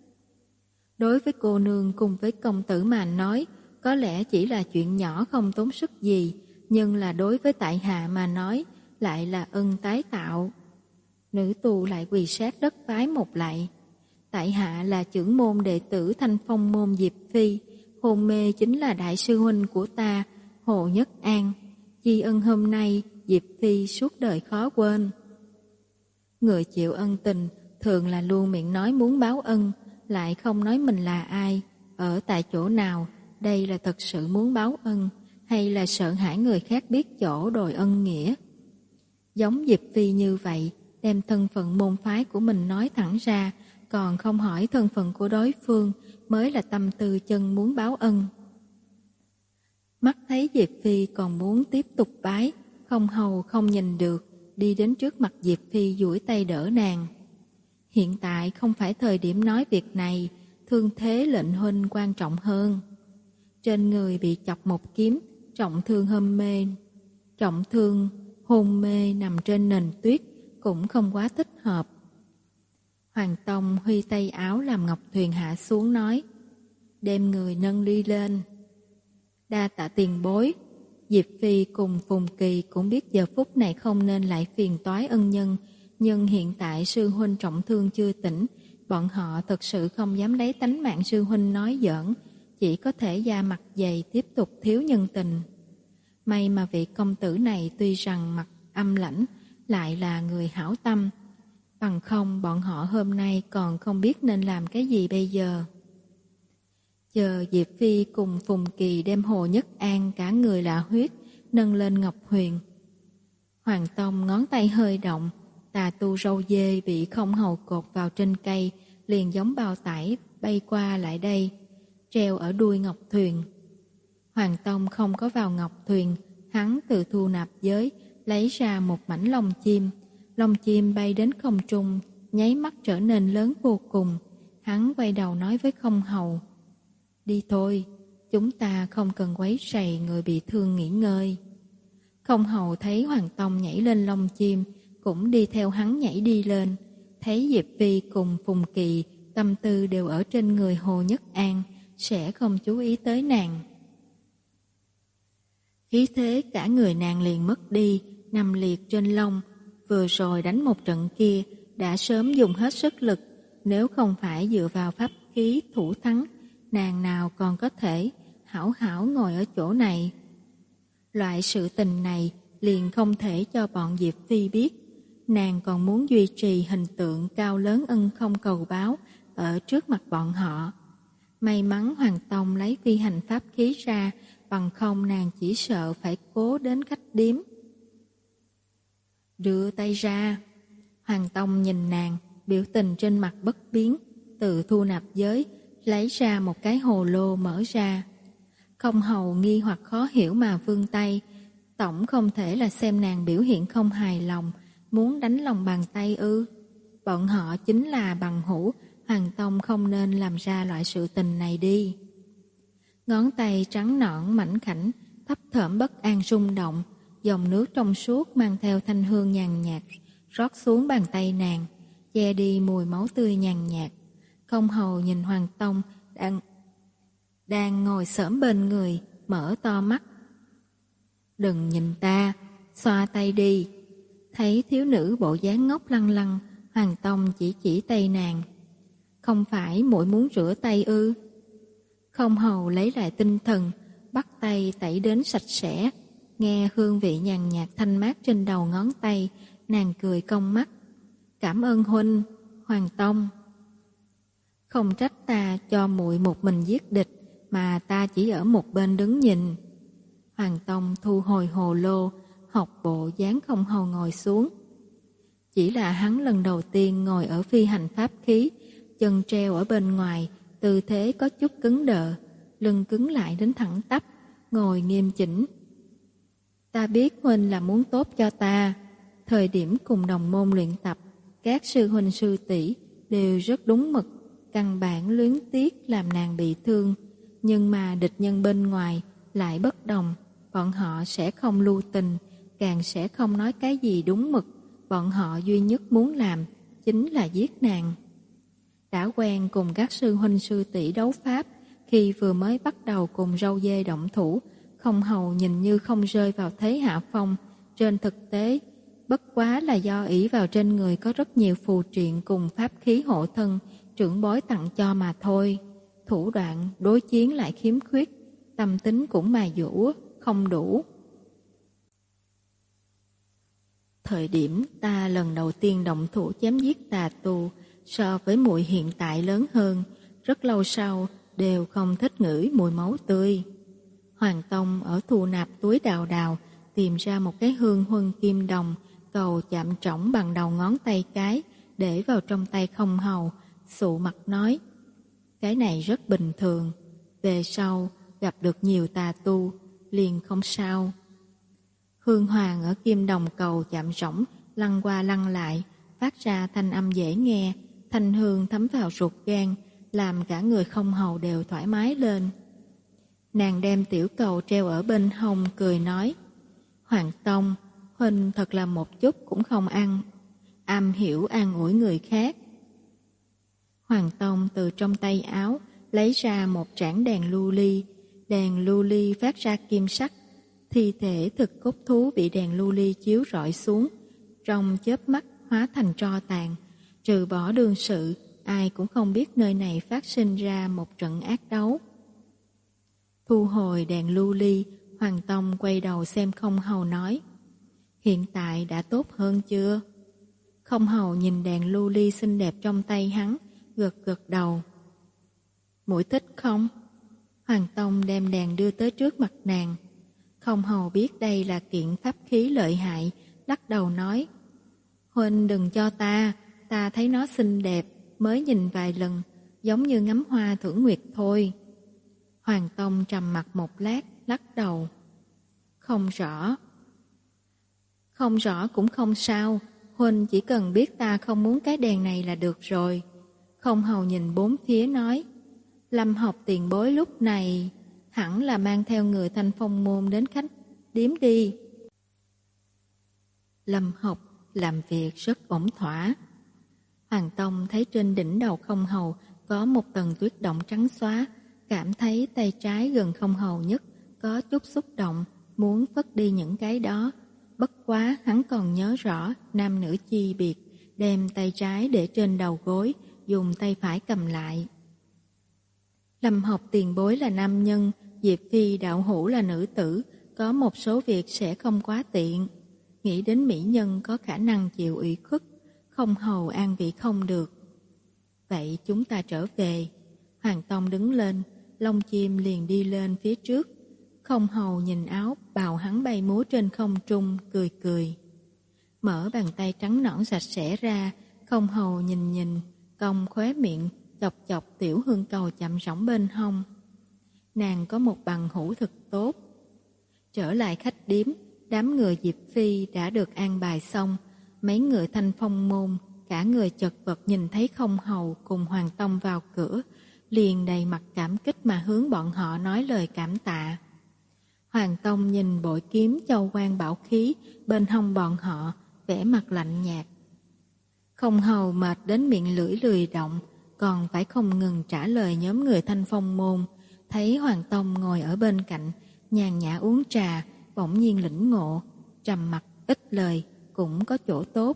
Đối với cô nương cùng với công tử mà nói, có lẽ chỉ là chuyện nhỏ không tốn sức gì, nhưng là đối với tại hạ mà nói, lại là ân tái tạo. Nữ tu lại quỳ sát đất vái một lạy. Tại hạ là trưởng môn đệ tử Thanh Phong môn Diệp Phi, hôn mê chính là đại sư huynh của ta, Hồ Nhất An. Chi ân hôm nay, Diệp Phi suốt đời khó quên. Người chịu ân tình thường là luôn miệng nói muốn báo ân, lại không nói mình là ai, ở tại chỗ nào, đây là thật sự muốn báo ân, hay là sợ hãi người khác biết chỗ đòi ân nghĩa. Giống Diệp Phi như vậy, đem thân phận môn phái của mình nói thẳng ra, còn không hỏi thân phận của đối phương, mới là tâm tư chân muốn báo ân. Mắt thấy Diệp Phi còn muốn tiếp tục bái, Không Hầu không nhìn được, đi đến trước mặt Diệp Phi duỗi tay đỡ nàng. Hiện tại không phải thời điểm nói việc này, thương thế lệnh huynh quan trọng hơn. Trên người bị chọc một kiếm, trọng thương hôn mê, trọng thương hôn mê nằm trên nền tuyết, cũng không quá thích hợp. Hoàng Tông huy tay áo làm Ngọc Thuyền hạ xuống nói: đem người nâng đi lên. Đa tạ tiền bối. Diệp Phi cùng Phùng Kỳ cũng biết giờ phút này không nên lại phiền toái ân nhân, nhưng hiện tại sư huynh trọng thương chưa tỉnh, bọn họ thật sự không dám lấy tánh mạng sư huynh nói giỡn, chỉ có thể da mặt dày tiếp tục thiếu nhân tình. May mà vị công tử này tuy rằng mặt âm lãnh, lại là người hảo tâm, bằng không bọn họ hôm nay còn không biết nên làm cái gì bây giờ. Chờ Diệp Phi cùng Phùng Kỳ đem Hồ Nhất An cả người là huyết nâng lên Ngọc Huyền. Hoàng Tông ngón tay hơi động, tà tu râu dê bị Không Hầu cột vào trên cây, liền giống bao tải bay qua lại đây, treo ở đuôi Ngọc Thuyền. Hoàng Tông không có vào Ngọc Thuyền, hắn từ thu nạp giới lấy ra một mảnh lông chim. Lông chim bay đến không trung, nháy mắt trở nên lớn vô cùng. Hắn quay đầu nói với Không Hầu: đi thôi, chúng ta không cần quấy rầy người bị thương nghỉ ngơi. Không Hầu thấy Hoàng Tông nhảy lên lông chim, cũng đi theo hắn nhảy đi lên. Thấy Diệp Phi cùng Phùng Kỳ tâm tư đều ở trên người Hồ Nhất An, sẽ không chú ý tới nàng. Khí thế cả người nàng liền mất đi, nằm liệt trên lông. Vừa rồi đánh một trận kia đã sớm dùng hết sức lực, nếu không phải dựa vào pháp khí thủ thắng, nàng nào còn có thể hảo hảo ngồi ở chỗ này. Loại sự tình này liền không thể cho bọn Diệp Phi biết. nàng còn muốn duy trì hình tượng cao lớn ân không cầu báo ở trước mặt bọn họ. May mắn Hoàng Tông lấy phi hành pháp khí ra, bằng không nàng chỉ sợ phải cố đến cách điếm. Đưa tay ra. Hoàng Tông nhìn nàng, biểu tình trên mặt bất biến, từ thu nạp giới lấy ra một cái hồ lô mở ra. Không hầu nghi hoặc khó hiểu mà vươn tay, tổng không thể là xem nàng biểu hiện không hài lòng, muốn đánh lòng bàn tay ư? Bọn họ chính là bằng hữu, Hoàng Tông không nên làm ra loại sự tình này đi. Ngón tay trắng nõn mảnh khảnh, thấp thởm bất an rung động, dòng nước trong suốt mang theo thanh hương nhàn nhạt rót xuống bàn tay nàng, che đi mùi máu tươi nhàn nhạt. Không hầu nhìn Hoàng Tông đang đang ngồi xổm bên người, mở to mắt. Đừng nhìn ta, xoa tay đi. Thấy thiếu nữ bộ dáng ngốc lăng lăng, Hoàng Tông chỉ chỉ tay nàng. Không phải muội muốn rửa tay ư? Không hầu lấy lại tinh thần, bắt tay tẩy đến sạch sẽ. Nghe hương vị nhàn nhạt thanh mát trên đầu ngón tay, nàng cười cong mắt. Cảm ơn huynh, Hoàng Tông. Không trách ta cho muội một mình giết địch, mà ta chỉ ở một bên đứng nhìn. Hoàng Tông thu hồi hồ lô, học bộ dáng không hầu ngồi xuống. Chỉ là hắn lần đầu tiên ngồi ở phi hành pháp khí, chân treo ở bên ngoài, tư thế có chút cứng đờ, lưng cứng lại đến thẳng tắp, ngồi nghiêm chỉnh. Ta biết huynh là muốn tốt cho ta. Thời điểm cùng đồng môn luyện tập, các sư huynh sư tỷ đều rất đúng mực, căn bản luyến tiếc làm nàng bị thương. Nhưng mà địch nhân bên ngoài lại bất đồng, bọn họ sẽ không lưu tình, càng sẽ không nói cái gì đúng mực. Bọn họ duy nhất muốn làm chính là giết nàng. Đã quen cùng các sư huynh sư tỷ đấu pháp, khi vừa mới bắt đầu cùng râu dê động thủ, Không hầu nhìn như không rơi vào thế hạ phong. Trên thực tế, bất quá là do ỷ vào trên người có rất nhiều phù triện cùng pháp khí hộ thân trưởng bối tặng cho mà thôi. Thủ đoạn đối chiến lại khiếm khuyết, tâm tính cũng mài dũa, không đủ. Thời điểm ta lần đầu tiên động thủ chém giết tà tu so với muội hiện tại lớn hơn, rất lâu sau đều không thích ngửi mùi máu tươi. Hoàng Tông ở thu nạp túi đào đào tìm ra một cái hương huân kim đồng, cầu chạm trỏng bằng đầu ngón tay cái, để vào trong tay Không hầu, sụ mặt nói: cái này rất bình thường, về sau gặp được nhiều tà tu liền không sao. Hương hoàng ở kim đồng cầu chạm rỗng lăn qua lăn lại, phát ra thanh âm dễ nghe, thanh hương thấm vào ruột gan, làm cả người Không hầu đều thoải mái lên. Nàng đem tiểu cầu treo ở bên hông, cười nói: Hoàng Tông, huynh thật là một chút cũng không ăn, am hiểu an ủi người khác. Hoàng Tông từ trong tay áo lấy ra một trảng đèn lưu ly, đèn lưu ly phát ra kim sắc, thi thể thực cốt thú bị đèn lưu ly chiếu rọi xuống, trong chớp mắt hóa thành tro tàn. Trừ bỏ đương sự, ai cũng không biết nơi này phát sinh ra một trận ác đấu. Thu hồi đèn lưu ly, Hoàng Tông quay đầu xem Không hầu nói: hiện tại đã tốt hơn chưa? Không hầu nhìn đèn lưu ly xinh đẹp trong tay hắn, gật gật đầu. Muội thích không? Hoàng Tông đem đèn đưa tới trước mặt nàng. Không hầu biết đây là kiện pháp khí lợi hại, lắc đầu nói: huynh đừng cho ta, ta thấy nó xinh đẹp, mới nhìn vài lần, giống như ngắm hoa thưởng nguyệt thôi. Hoàng Tông trầm mặt một lát, lắc đầu. Không rõ. Không rõ cũng không sao, huynh chỉ cần biết ta không muốn cái đèn này là được rồi. Không hầu nhìn bốn phía nói: Lâm học tiền bối lúc này hẳn là mang theo người Thanh Phong môn đến khách điếm đi. Lâm học làm việc rất ổn thỏa. Hoàng Tông thấy trên đỉnh đầu Không hầu có một tầng tuyết động trắng xóa, cảm thấy tay trái gần Không hầu nhất có chút xúc động, muốn phất đi những cái đó. Bất quá hắn còn nhớ rõ nam nữ chi biệt, đem tay trái để trên đầu gối, dùng tay phải cầm lại. Lâm học tiền bối là nam nhân, Diệp Phi đạo hữu là nữ tử, có một số việc sẽ không quá tiện. nghĩ đến mỹ nhân có khả năng chịu ủy khuất, không hầu an vị không được. Vậy chúng ta trở về. Hoàng Tông đứng lên, lông chim liền đi lên phía trước. Không hầu nhìn áo bào hắn bay múa trên không trung, cười cười. Mở bàn tay trắng nõn sạch sẽ ra, không hầu nhìn nhìn, cong khóe miệng, chọc chọc tiểu hương cầu chậm rỗng bên hông. Nàng có một bằng hữu thật tốt. Trở lại khách điếm, đám người Diệp Phi đã được an bài xong. Mấy người Thanh Phong môn, cả người chật vật nhìn thấy không hầu cùng Hoàng Tông vào cửa, liền đầy mặt cảm kích mà hướng bọn họ nói lời cảm tạ. Hoàng Tông nhìn bội kiếm châu quan bảo khí bên hông bọn họ, vẻ mặt lạnh nhạt. Không hầu mệt đến miệng lưỡi lười động, còn phải không ngừng trả lời nhóm người Thanh Phong môn. Thấy Hoàng Tông ngồi ở bên cạnh, nhàn nhã uống trà, bỗng nhiên lĩnh ngộ, trầm mặc ít lời, cũng có chỗ tốt.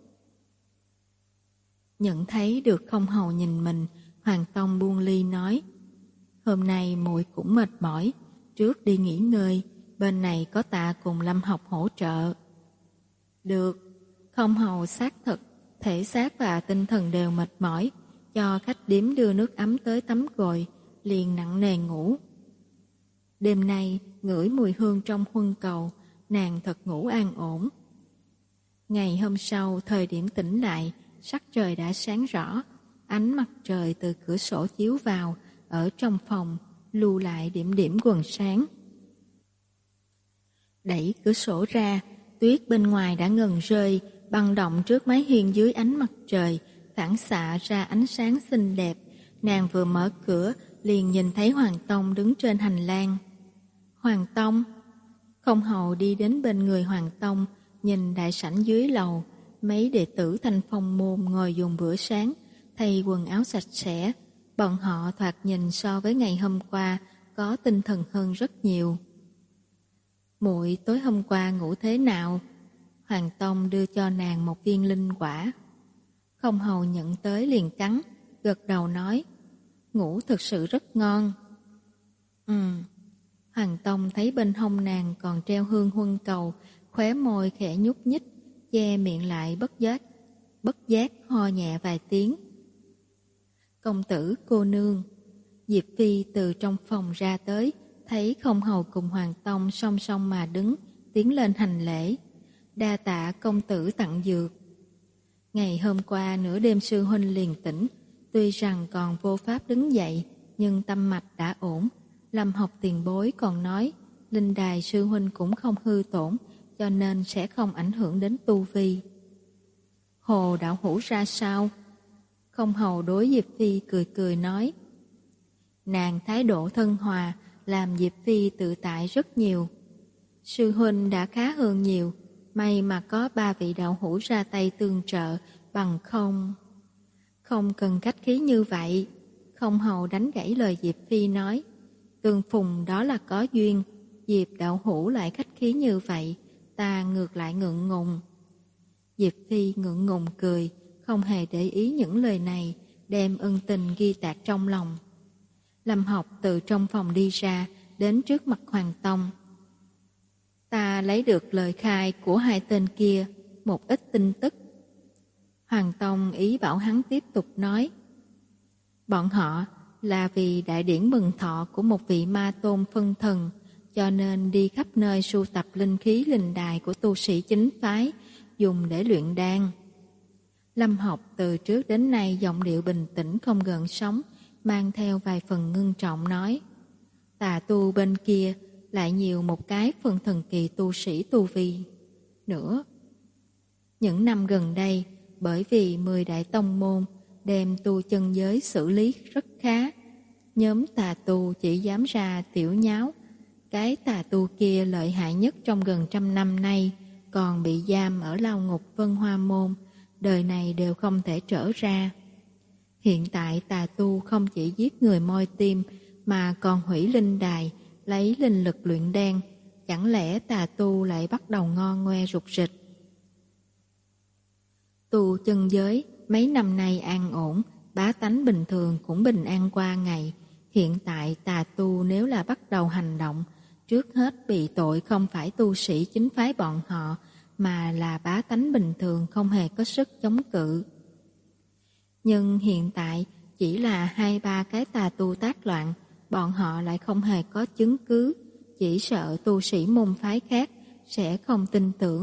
Nhận thấy được không hầu nhìn mình, Hoàng Tông buông ly nói: Hôm nay muội cũng mệt mỏi, trước đi nghỉ ngơi, bên này có tạ cùng Lâm Học hỗ trợ. Được. Không hầu xác thực, thể xác và tinh thần đều mệt mỏi, cho khách điếm đưa nước ấm tới tắm gội, liền nặng nề ngủ. Đêm nay, ngửi mùi hương trong huân cầu, nàng thật ngủ an ổn. Ngày hôm sau, thời điểm tỉnh lại, sắc trời đã sáng rõ, ánh mặt trời từ cửa sổ chiếu vào, ở trong phòng, lưu lại điểm điểm quần sáng. Đẩy cửa sổ ra, tuyết bên ngoài đã ngừng rơi, băng động trước mái hiên dưới ánh mặt trời, phản xạ ra ánh sáng xinh đẹp. Nàng vừa mở cửa, liền nhìn thấy Hoàng Tông đứng trên hành lang. Hoàng Tông. Không hầu đi đến bên người Hoàng Tông, nhìn đại sảnh dưới lầu, mấy đệ tử Thanh Phong môn ngồi dùng bữa sáng, thay quần áo sạch sẽ. Bọn họ thoạt nhìn so với ngày hôm qua có tinh thần hơn rất nhiều. Muội tối hôm qua ngủ thế nào? Hoàng Tông đưa cho nàng một viên linh quả. Không hầu nhận tới liền cắn, gật đầu nói: Ngủ thực sự rất ngon. Ừ. Hoàng Tông thấy bên hông nàng còn treo hương huân cầu, khóe môi khẽ nhúc nhích, che miệng lại bất giác, bất giác ho nhẹ vài tiếng. Công tử, cô nương. Diệp Phi từ trong phòng ra tới, thấy không hầu cùng Hoàng Tông song song mà đứng, tiến lên hành lễ. Đa tạ công tử tặng dược. Ngày hôm qua nửa đêm sư huynh liền tỉnh, tuy rằng còn vô pháp đứng dậy, nhưng tâm mạch đã ổn. Lâm Học tiền bối còn nói, linh đài sư huynh cũng không hư tổn, cho nên sẽ không ảnh hưởng đến tu vi. Hồ đạo hữu ra sao? Không hầu đối Diệp Phi cười cười nói. Nàng thái độ thân hòa, làm Diệp Phi tự tại rất nhiều. Sư huynh đã khá hơn nhiều, may mà có ba vị đạo hữu ra tay tương trợ, bằng không... Không cần khách khí như vậy. Không hầu đánh gãy lời Diệp Phi nói. Tương phùng đó là có duyên, Diệp đạo hữu lại khách khí như vậy, ta ngược lại ngượng ngùng. Diệp Phi ngượng ngùng cười, không hề để ý những lời này, đem ân tình ghi tạc trong lòng. Lâm Học từ trong phòng đi ra, đến trước mặt Hoàng Tông. Ta lấy được lời khai của hai tên kia, một ít tin tức. Hoàng Tông ý bảo hắn tiếp tục nói. Bọn họ là vì đại điển mừng thọ của một vị ma tôn phân thần, cho nên đi khắp nơi sưu tập linh khí linh đài của tu sĩ chính phái, dùng để luyện đan. Lâm Học từ trước đến nay giọng điệu bình tĩnh không gợn sóng, mang theo vài phần ngưng trọng nói. Tà tu bên kia lại nhiều một cái phần thần kỳ tu sĩ tu vi nữa. Những năm gần đây, bởi vì mười đại tông môn đem tu chân giới xử lý rất khá, nhóm tà tu chỉ dám ra tiểu nháo. Cái tà tu kia lợi hại nhất trong gần trăm năm nay, còn bị giam ở lao ngục Vân Hoa Môn, đời này đều không thể trở ra. Hiện tại tà tu không chỉ giết người moi tim, mà còn hủy linh đài, lấy linh lực luyện đan. Chẳng lẽ tà tu lại bắt đầu ngo ngoe rụt rịch? Tu chân giới mấy năm nay an ổn, bá tánh bình thường cũng bình an qua ngày. Hiện tại tà tu nếu là bắt đầu hành động, trước hết bị tội không phải tu sĩ chính phái bọn họ, mà là bá tánh bình thường không hề có sức chống cự. Nhưng hiện tại chỉ là hai ba cái tà tu tác loạn, bọn họ lại không hề có chứng cứ, chỉ sợ tu sĩ môn phái khác sẽ không tin tưởng.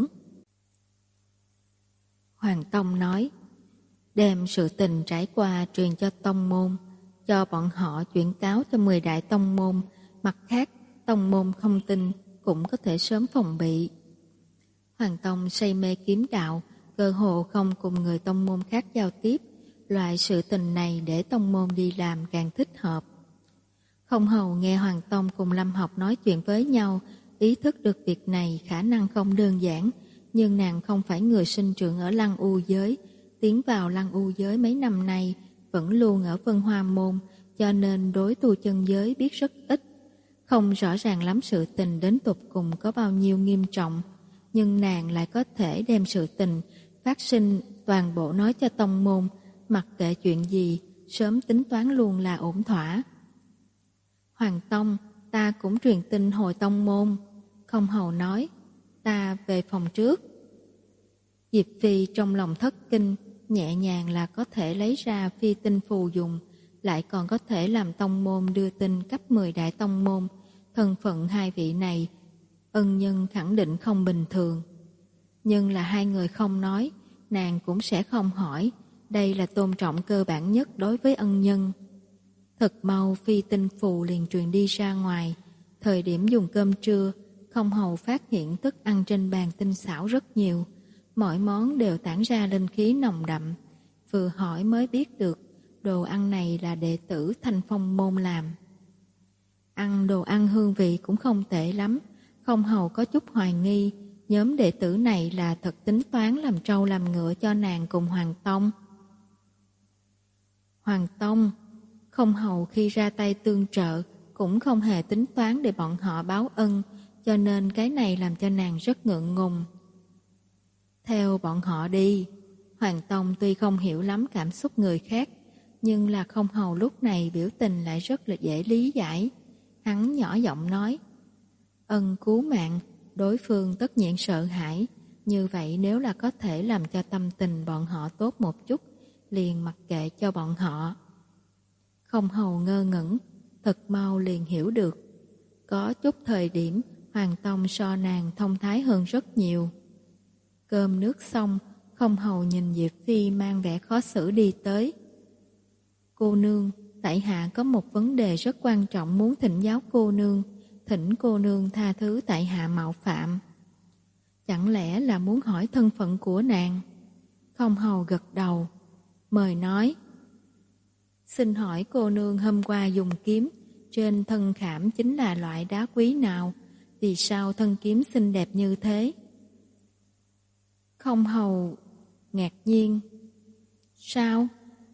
Hoàng Tông nói, đem sự tình trải qua truyền cho tông môn, cho bọn họ chuyển cáo cho mười đại tông môn, mặt khác tông môn không tin cũng có thể sớm phòng bị. Hoàng Tông say mê kiếm đạo, cơ hồ không cùng người tông môn khác giao tiếp, loại sự tình này để tông môn đi làm càng thích hợp. Không hầu nghe Hoàng Tông cùng Lâm Học nói chuyện với nhau, ý thức được việc này khả năng không đơn giản, nhưng nàng không phải người sinh trưởng ở Lăng U giới, tiến vào Lăng U giới mấy năm nay, vẫn luôn ở Vân Hoa Môn, cho nên đối tu chân giới biết rất ít. Không rõ ràng lắm sự tình đến tột cùng có bao nhiêu nghiêm trọng, nhưng nàng lại có thể đem sự tình phát sinh toàn bộ nói cho tông môn, mặc kệ chuyện gì, sớm tính toán luôn là ổn thỏa. Hoàng Tông, ta cũng truyền tin hồi tông môn. Không hầu nói, ta về phòng trước. Diệp Phi trong lòng thất kinh, nhẹ nhàng là có thể lấy ra phi tinh phù dùng, lại còn có thể làm tông môn đưa tin cấp mười đại tông môn. Thân phận hai vị này, ân nhân khẳng định không bình thường. Nhưng là hai người không nói, nàng cũng sẽ không hỏi, đây là tôn trọng cơ bản nhất đối với ân nhân. Thật mau phi tinh phù liền truyền đi ra ngoài, thời điểm dùng cơm trưa, không hầu phát hiện thức ăn trên bàn tinh xảo rất nhiều, mỗi món đều tản ra linh khí nồng đậm. Vừa hỏi mới biết được, đồ ăn này là đệ tử Thanh Phong môn làm. Ăn đồ ăn hương vị cũng không tệ lắm, không hầu có chút hoài nghi, nhóm đệ tử này là thật tính toán làm trâu làm ngựa cho nàng cùng Hoàng Tông. Hoàng Tông, không hầu khi ra tay tương trợ, cũng không hề tính toán để bọn họ báo ân, cho nên cái này làm cho nàng rất ngượng ngùng. Theo bọn họ đi, Hoàng Tông tuy không hiểu lắm cảm xúc người khác, nhưng là không hầu lúc này biểu tình lại rất là dễ lý giải. Hắn nhỏ giọng nói, ân cứu mạng, đối phương tất nhiên sợ hãi, như vậy nếu là có thể làm cho tâm tình bọn họ tốt một chút, liền mặc kệ cho bọn họ. Không hầu ngơ ngẩn, thật mau liền hiểu được. Có chút thời điểm, Hoàng Tông so nàng thông thái hơn rất nhiều. Cơm nước xong, không hầu nhìn Diệp Phi mang vẻ khó xử đi tới. Cô nương, tại hạ có một vấn đề rất quan trọng muốn thỉnh giáo cô nương, thỉnh cô nương tha thứ tại hạ mạo phạm. Chẳng lẽ là muốn hỏi thân phận của nàng? Không hầu gật đầu, mời nói. Xin hỏi cô nương hôm qua dùng kiếm, trên thân khảm chính là loại đá quý nào? Vì sao thân kiếm xinh đẹp như thế? Không hầu ngạc nhiên. Sao?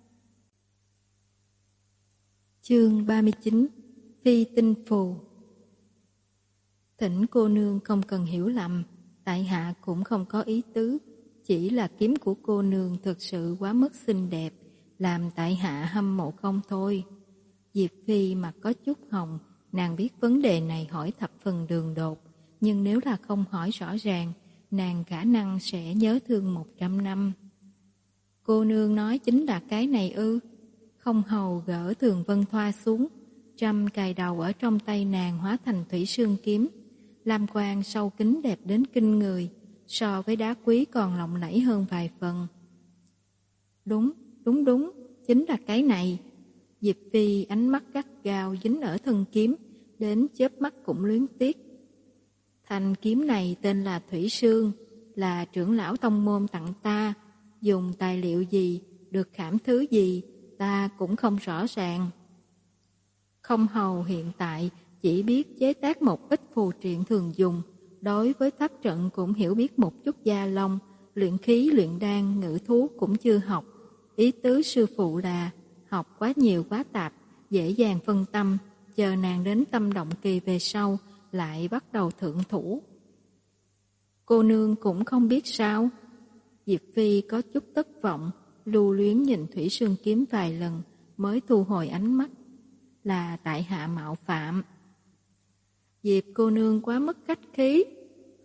Chương ba mươi chín. Phi tinh phù. Thỉnh cô nương không cần hiểu lầm, tại hạ cũng không có ý tứ, chỉ là kiếm của cô nương thực sự quá mức xinh đẹp, làm tại hạ hâm mộ không thôi. Diệp Phi mặt có chút hồng, nàng biết vấn đề này hỏi thập phần đường đột, nhưng nếu là không hỏi rõ ràng, nàng khả năng sẽ nhớ thương một trăm năm. Cô nương nói chính là cái này ư? Không hầu gỡ Thường Vân Thoa xuống, trăm cài đầu ở trong tay nàng hóa thành thủy sương kiếm, lam quang sâu kín đẹp đến kinh người, so với đá quý còn lộng lẫy hơn vài phần. Đúng, đúng đúng, chính là cái này. Diệp Phi ánh mắt gắt gao dính ở thân kiếm, đến chớp mắt cũng luyến tiếc. Thanh kiếm này tên là Thủy Sương, là trưởng lão tông môn tặng ta, dùng tài liệu gì, được khảm thứ gì, ta cũng không rõ ràng. Không hầu hiện tại chỉ biết chế tác một ít phù triện thường dùng, đối với pháp trận cũng hiểu biết một chút gia long, luyện khí luyện đan ngự thú cũng chưa học. Ý tứ sư phụ là học quá nhiều quá tạp, dễ dàng phân tâm, chờ nàng đến tâm động kỳ về sau lại bắt đầu thượng thủ. Cô nương cũng không biết sao? Diệp Phi có chút thất vọng, lưu luyến nhìn Thủy Sương kiếm vài lần mới thu hồi ánh mắt. Là tại hạ mạo phạm. Diệp cô nương quá mức khách khí.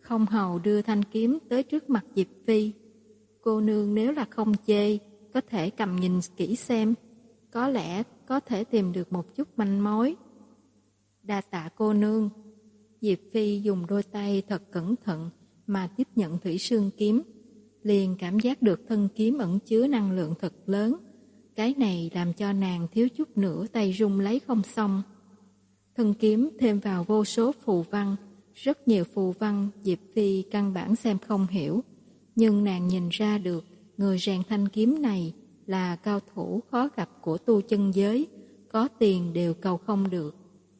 Không hầu đưa thanh kiếm tới trước mặt Diệp Phi. Cô nương nếu là không chê, có thể cầm nhìn kỹ xem, có lẽ có thể tìm được một chút manh mối. Đa tạ cô nương. Diệp Phi dùng đôi tay thật cẩn thận mà tiếp nhận thủy sương kiếm, liền cảm giác được thân kiếm ẩn chứa năng lượng thật lớn. Cái này làm cho nàng thiếu chút nữa tay run lấy không xong. Thân kiếm thêm vào vô số phù văn, rất nhiều phù văn Diệp Phi căn bản xem không hiểu, nhưng nàng nhìn ra được người rèn thanh kiếm này là cao thủ khó gặp của tu chân giới, có tiền đều cầu không được.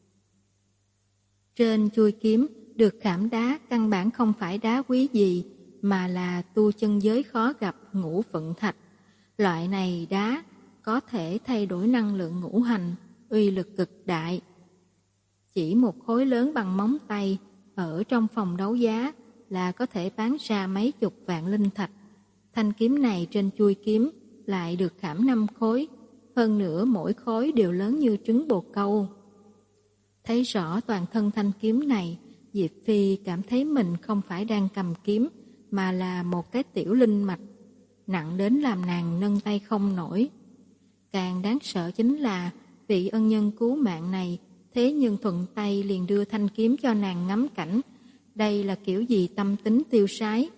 Trên chuôi kiếm được khảm đá căn bản không phải đá quý gì, mà là tu chân giới khó gặp ngũ vận thạch. Loại này đá có thể thay đổi năng lượng ngũ hành, uy lực cực đại. Chỉ một khối lớn bằng móng tay ở trong phòng đấu giá là có thể bán ra mấy chục vạn linh thạch. Thanh kiếm này trên chuôi kiếm lại được khảm năm khối, hơn nữa mỗi khối đều lớn như trứng bồ câu. Thấy rõ toàn thân thanh kiếm này, Diệp Phi cảm thấy mình không phải đang cầm kiếm, mà là một cái tiểu linh mạch, nặng đến làm nàng nâng tay không nổi. Càng đáng sợ chính là vị ân nhân cứu mạng này thế nhưng thuận tay liền đưa thanh kiếm cho nàng ngắm cảnh. Đây là kiểu gì tâm tính tiêu sái.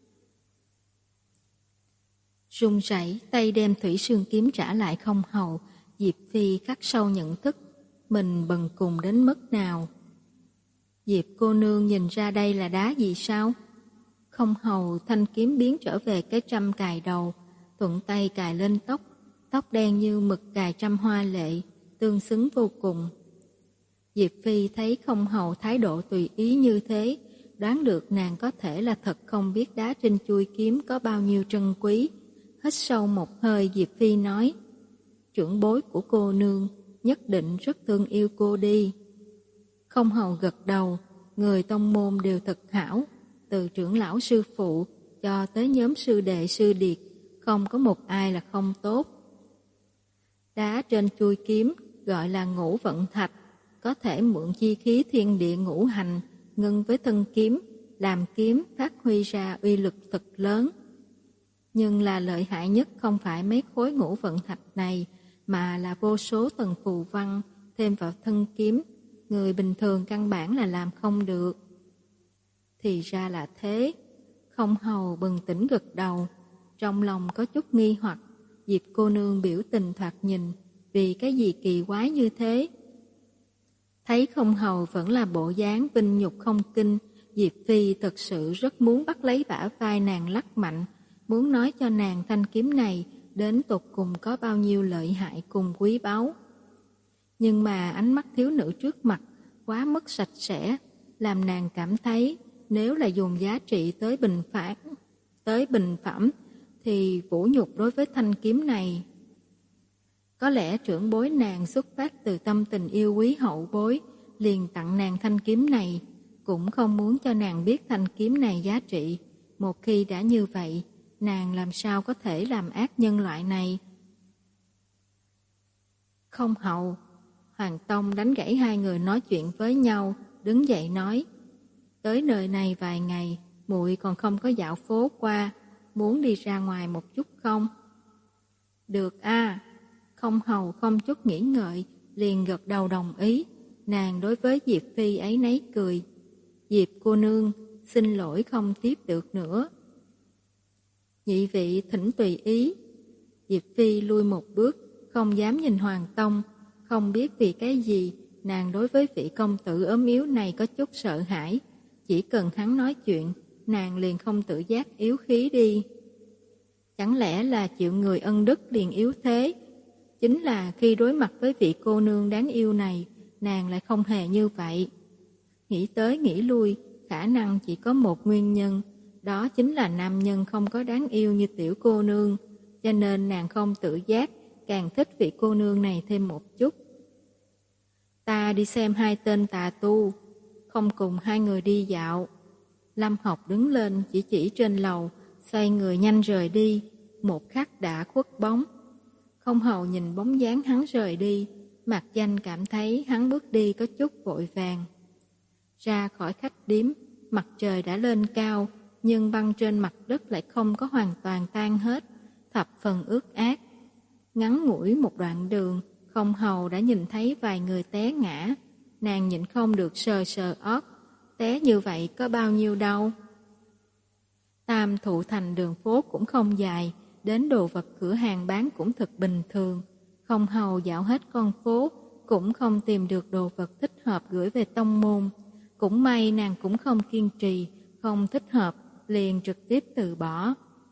Run rẩy tay đem thủy sương kiếm trả lại không hầu, Diệp Phi khắc sâu nhận thức mình bần cùng đến mức nào. Diệp cô nương nhìn ra đây là đá gì sao? Không hầu thanh kiếm biến trở về cái trâm cài đầu, thuận tay cài lên tóc, tóc đen như mực cài trăm hoa lệ, tương xứng vô cùng. Diệp Phi thấy không hầu thái độ tùy ý như thế, đoán được nàng có thể là thật không biết đá trên chuôi kiếm có bao nhiêu trân quý. Hít sâu một hơi, Diệp Phi nói, trưởng bối của cô nương nhất định rất thương yêu cô đi. Không hầu gật đầu, người tông môn đều thật hảo, từ trưởng lão sư phụ cho tới nhóm sư đệ sư điệt, không có một ai là không tốt. Đá trên chuôi kiếm gọi là ngũ vận thạch, có thể mượn chi khí thiên địa ngũ hành ngưng với thân kiếm, làm kiếm phát huy ra uy lực thật lớn. Nhưng là lợi hại nhất không phải mấy khối ngũ vận thạch này, mà là vô số tầng phù văn thêm vào thân kiếm, người bình thường căn bản là làm không được. Thì ra là thế. Không hầu bừng tỉnh gật đầu, trong lòng có chút nghi hoặc. Diệp cô nương biểu tình thoạt nhìn, vì cái gì kỳ quái như thế? Thấy không hầu vẫn là bộ dáng vinh nhục không kinh, Diệp Phi thật sự rất muốn bắt lấy bả vai nàng lắc mạnh, muốn nói cho nàng thanh kiếm này đến tột cùng có bao nhiêu lợi hại cùng quý báu. Nhưng mà ánh mắt thiếu nữ trước mặt quá mức sạch sẽ, làm nàng cảm thấy nếu là dùng giá trị tới bình phản, tới bình phẩm thì vũ nhục đối với thanh kiếm này. Có lẽ trưởng bối nàng xuất phát từ tâm tình yêu quý hậu bối, liền tặng nàng thanh kiếm này, cũng không muốn cho nàng biết thanh kiếm này giá trị. Một khi đã như vậy, nàng làm sao có thể làm ác nhân loại này? Không hậu, Hoàng Tông đánh gãy hai người nói chuyện với nhau, đứng dậy nói, tới nơi này vài ngày, muội còn không có dạo phố qua, muốn đi ra ngoài một chút không? Được a. Không hầu không chút nghĩ ngợi, liền gật đầu đồng ý. Nàng đối với Diệp Phi ấy nấy cười. Diệp cô nương, xin lỗi không tiếp được nữa. Nhị vị thỉnh tùy ý. Diệp Phi lui một bước, không dám nhìn Hoàng Tông, không biết vì cái gì, nàng đối với vị công tử ốm yếu này có chút sợ hãi. Chỉ cần hắn nói chuyện, nàng liền không tự giác yếu khí đi. Chẳng lẽ là chịu người ân đức liền yếu thế? Chính là khi đối mặt với vị cô nương đáng yêu này, nàng lại không hề như vậy. Nghĩ tới nghĩ lui, khả năng chỉ có một nguyên nhân, đó chính là nam nhân không có đáng yêu như tiểu cô nương, cho nên nàng không tự giác, càng thích vị cô nương này thêm một chút. Ta đi xem hai tên tà tu, không cùng hai người đi dạo. Lâm Học đứng lên chỉ chỉ trên lầu, xoay người nhanh rời đi, một khắc đã khuất bóng. Không hầu nhìn bóng dáng hắn rời đi, Mạc Danh cảm thấy hắn bước đi có chút vội vàng. Ra khỏi khách điếm, mặt trời đã lên cao, nhưng băng trên mặt đất lại không có hoàn toàn tan hết, thập phần ướt át. Ngắn ngủi một đoạn đường, Không Hầu đã nhìn thấy vài người té ngã. Nàng nhịn không được sờ sờ ót, té như vậy có bao nhiêu đâu. Tam Thụ Thành đường phố cũng không dài, đến đồ vật cửa hàng bán cũng thật bình thường. Không Hầu dạo hết con phố, cũng không tìm được đồ vật thích hợp gửi về tông môn. Cũng may nàng cũng không kiên trì, không thích hợp, liền trực tiếp từ bỏ.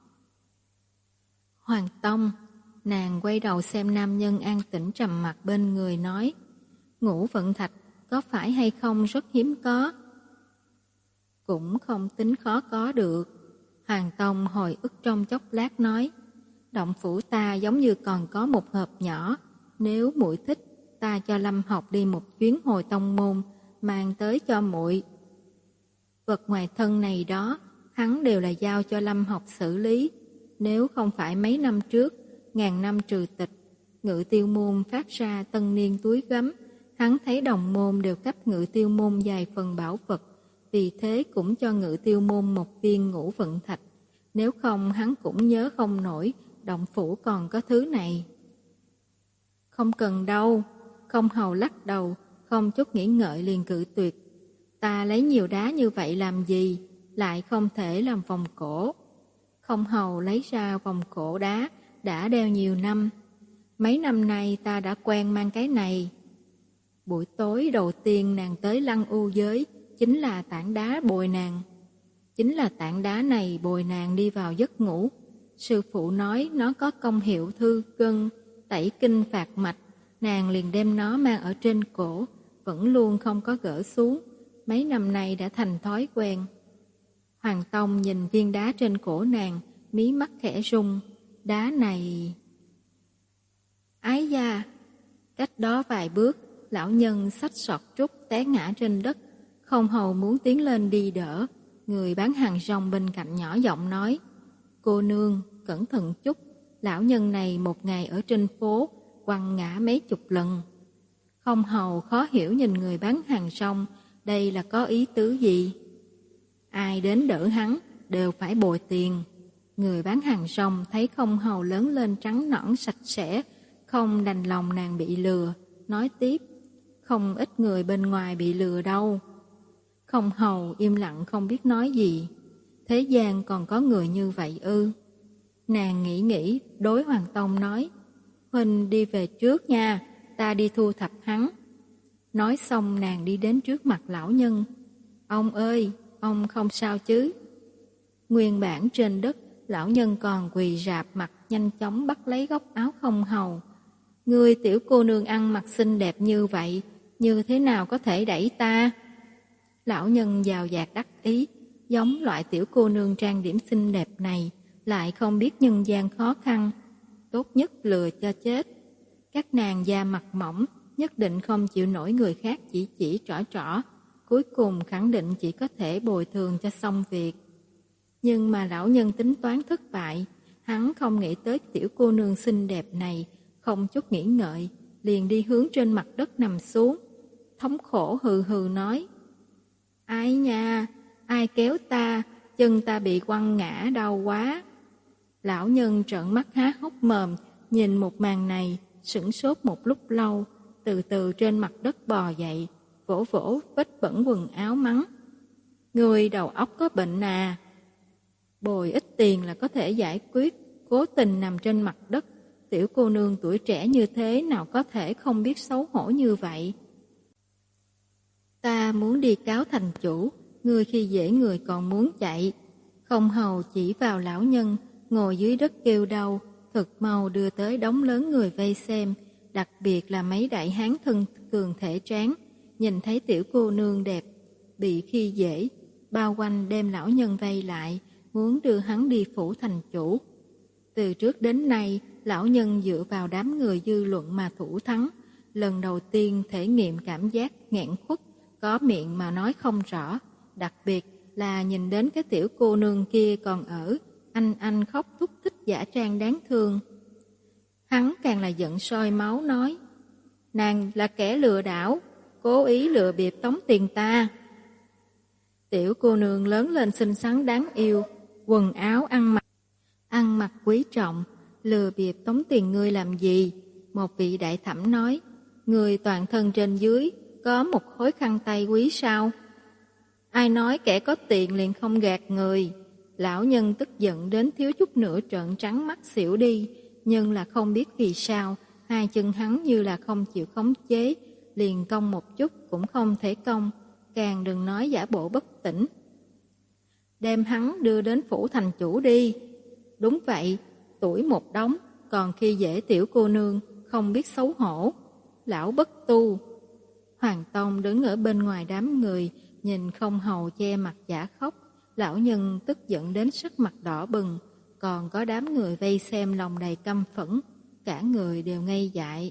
Hoàng Tông, nàng quay đầu xem nam nhân an tĩnh trầm mặc bên người nói, Ngũ Vận Thạch có phải hay không rất hiếm có? Cũng không tính khó có được. Hoàng Tông hồi ức trong chốc lát nói, động phủ ta giống như còn có một hộp nhỏ, nếu muội thích, ta cho Lâm Học đi một chuyến hồi tông môn, mang tới cho muội. Vật ngoài thân này đó, hắn đều là giao cho Lâm Học xử lý. Nếu không phải mấy năm trước, ngàn năm trừ tịch, Ngự Tiêu Môn phát ra tân niên túi gấm, hắn thấy đồng môn đều cấp Ngự Tiêu Môn vài phần bảo vật, vì thế cũng cho Ngự Tiêu Môn một viên Ngũ Vận Thạch. Nếu không hắn cũng nhớ không nổi, động phủ còn có thứ này. Không cần đâu. Không Hầu lắc đầu, không chút nghĩ ngợi liền cự tuyệt. Ta lấy nhiều đá như vậy làm gì, lại không thể làm vòng cổ. Không Hầu lấy ra vòng cổ đá, đã đeo nhiều năm. Mấy năm nay ta đã quen mang cái này. Buổi tối đầu tiên nàng tới Lăng U giới, chính là tảng đá bồi nàng. Chính là tảng đá này bồi nàng đi vào giấc ngủ. Sư phụ nói nó có công hiệu thư gân, tẩy kinh phạt mạch. Nàng liền đem nó mang ở trên cổ, vẫn luôn không có gỡ xuống. Mấy năm nay đã thành thói quen. Hoàng Tông nhìn viên đá trên cổ nàng, mí mắt khẽ rung. Đá này... Ái da! Cách đó vài bước, lão nhân xách sọt trúc té ngã trên đất. Không Hầu muốn tiến lên đi đỡ. Người bán hàng rong bên cạnh nhỏ giọng nói, cô nương, cẩn thận chút. Lão nhân này một ngày ở trên phố, quăng ngã mấy chục lần. Không Hầu khó hiểu nhìn người bán hàng rong, đây là có ý tứ gì? Ai đến đỡ hắn, đều phải bồi tiền. Người bán hàng rong thấy Không Hầu lớn lên trắng nõn sạch sẽ, không đành lòng nàng bị lừa, nói tiếp, không ít người bên ngoài bị lừa đâu. Không Hầu im lặng không biết nói gì. Thế gian còn có người như vậy ư? Nàng nghĩ nghĩ, đối Hoàng Tông nói, Huynh đi về trước nha, ta đi thu thập hắn. Nói xong nàng đi đến trước mặt lão nhân. Ông ơi, ông không sao chứ? Nguyên bản trên đất, lão nhân còn quỳ rạp mặt nhanh chóng bắt lấy góc áo Không Hầu. Người tiểu cô nương ăn mặc xinh đẹp như vậy, như thế nào có thể đẩy ta? Lão nhân giàu dạt đắc ý, giống loại tiểu cô nương trang điểm xinh đẹp này, lại không biết nhân gian khó khăn, tốt nhất lừa cho chết. Các nàng da mặt mỏng, nhất định không chịu nổi người khác chỉ chỉ trỏ trỏ, cuối cùng khẳng định chỉ có thể bồi thường cho xong việc. Nhưng mà lão nhân tính toán thất bại, hắn không nghĩ tới tiểu cô nương xinh đẹp này, không chút nghĩ ngợi, liền đi hướng trên mặt đất nằm xuống, thống khổ hừ hừ nói, ai nha, ai kéo ta, chân ta bị quăng ngã đau quá. Lão nhân trợn mắt há hốc mồm, nhìn một màn này, sửng sốt một lúc lâu, từ từ trên mặt đất bò dậy, vỗ vỗ vết bẩn quần áo mắng. Người đầu óc có bệnh à? Bồi ít tiền là có thể giải quyết, cố tình nằm trên mặt đất, tiểu cô nương tuổi trẻ như thế nào có thể không biết xấu hổ như vậy? Ta muốn đi cáo thành chủ, người khi dễ người còn muốn chạy. Không Hầu chỉ vào lão nhân, ngồi dưới đất kêu đau, thực mau đưa tới đống lớn người vây xem, đặc biệt là mấy đại hán thân cường thể tráng, nhìn thấy tiểu cô nương đẹp, bị khi dễ, bao quanh đem lão nhân vây lại, muốn đưa hắn đi phủ thành chủ. Từ trước đến nay, lão nhân dựa vào đám người dư luận mà thủ thắng, lần đầu tiên thể nghiệm cảm giác nghẹn khuất, có miệng mà nói không rõ, đặc biệt là nhìn đến cái tiểu cô nương kia còn ở, anh anh khóc thúc thích giả trang đáng thương. Hắn càng là giận sôi máu nói, nàng là kẻ lừa đảo, cố ý lừa bịp tống tiền ta. Tiểu cô nương lớn lên xinh xắn đáng yêu, quần áo ăn mặc, ăn mặc quý trọng, lừa bịp tống tiền ngươi làm gì? Một vị đại thẩm nói, người toàn thân trên dưới, có một khối khăn tay quý sao? Ai nói kẻ có tiền liền không gạt người? Lão nhân tức giận đến thiếu chút nữa trợn trắng mắt xỉu đi, nhưng là không biết vì sao, hai chân hắn như là không chịu khống chế, liền cong một chút cũng không thể cong, càng đừng nói giả bộ bất tỉnh. Đem hắn đưa đến phủ thành chủ đi. Đúng vậy, tuổi một đống, còn khi dễ tiểu cô nương, không biết xấu hổ. Lão bất tu. Hoàng Tông đứng ở bên ngoài đám người, nhìn không hầu che mặt giả khóc. Lão nhân tức giận đến sắc mặt đỏ bừng, còn có đám người vây xem lòng đầy căm phẫn, cả người đều ngây dại.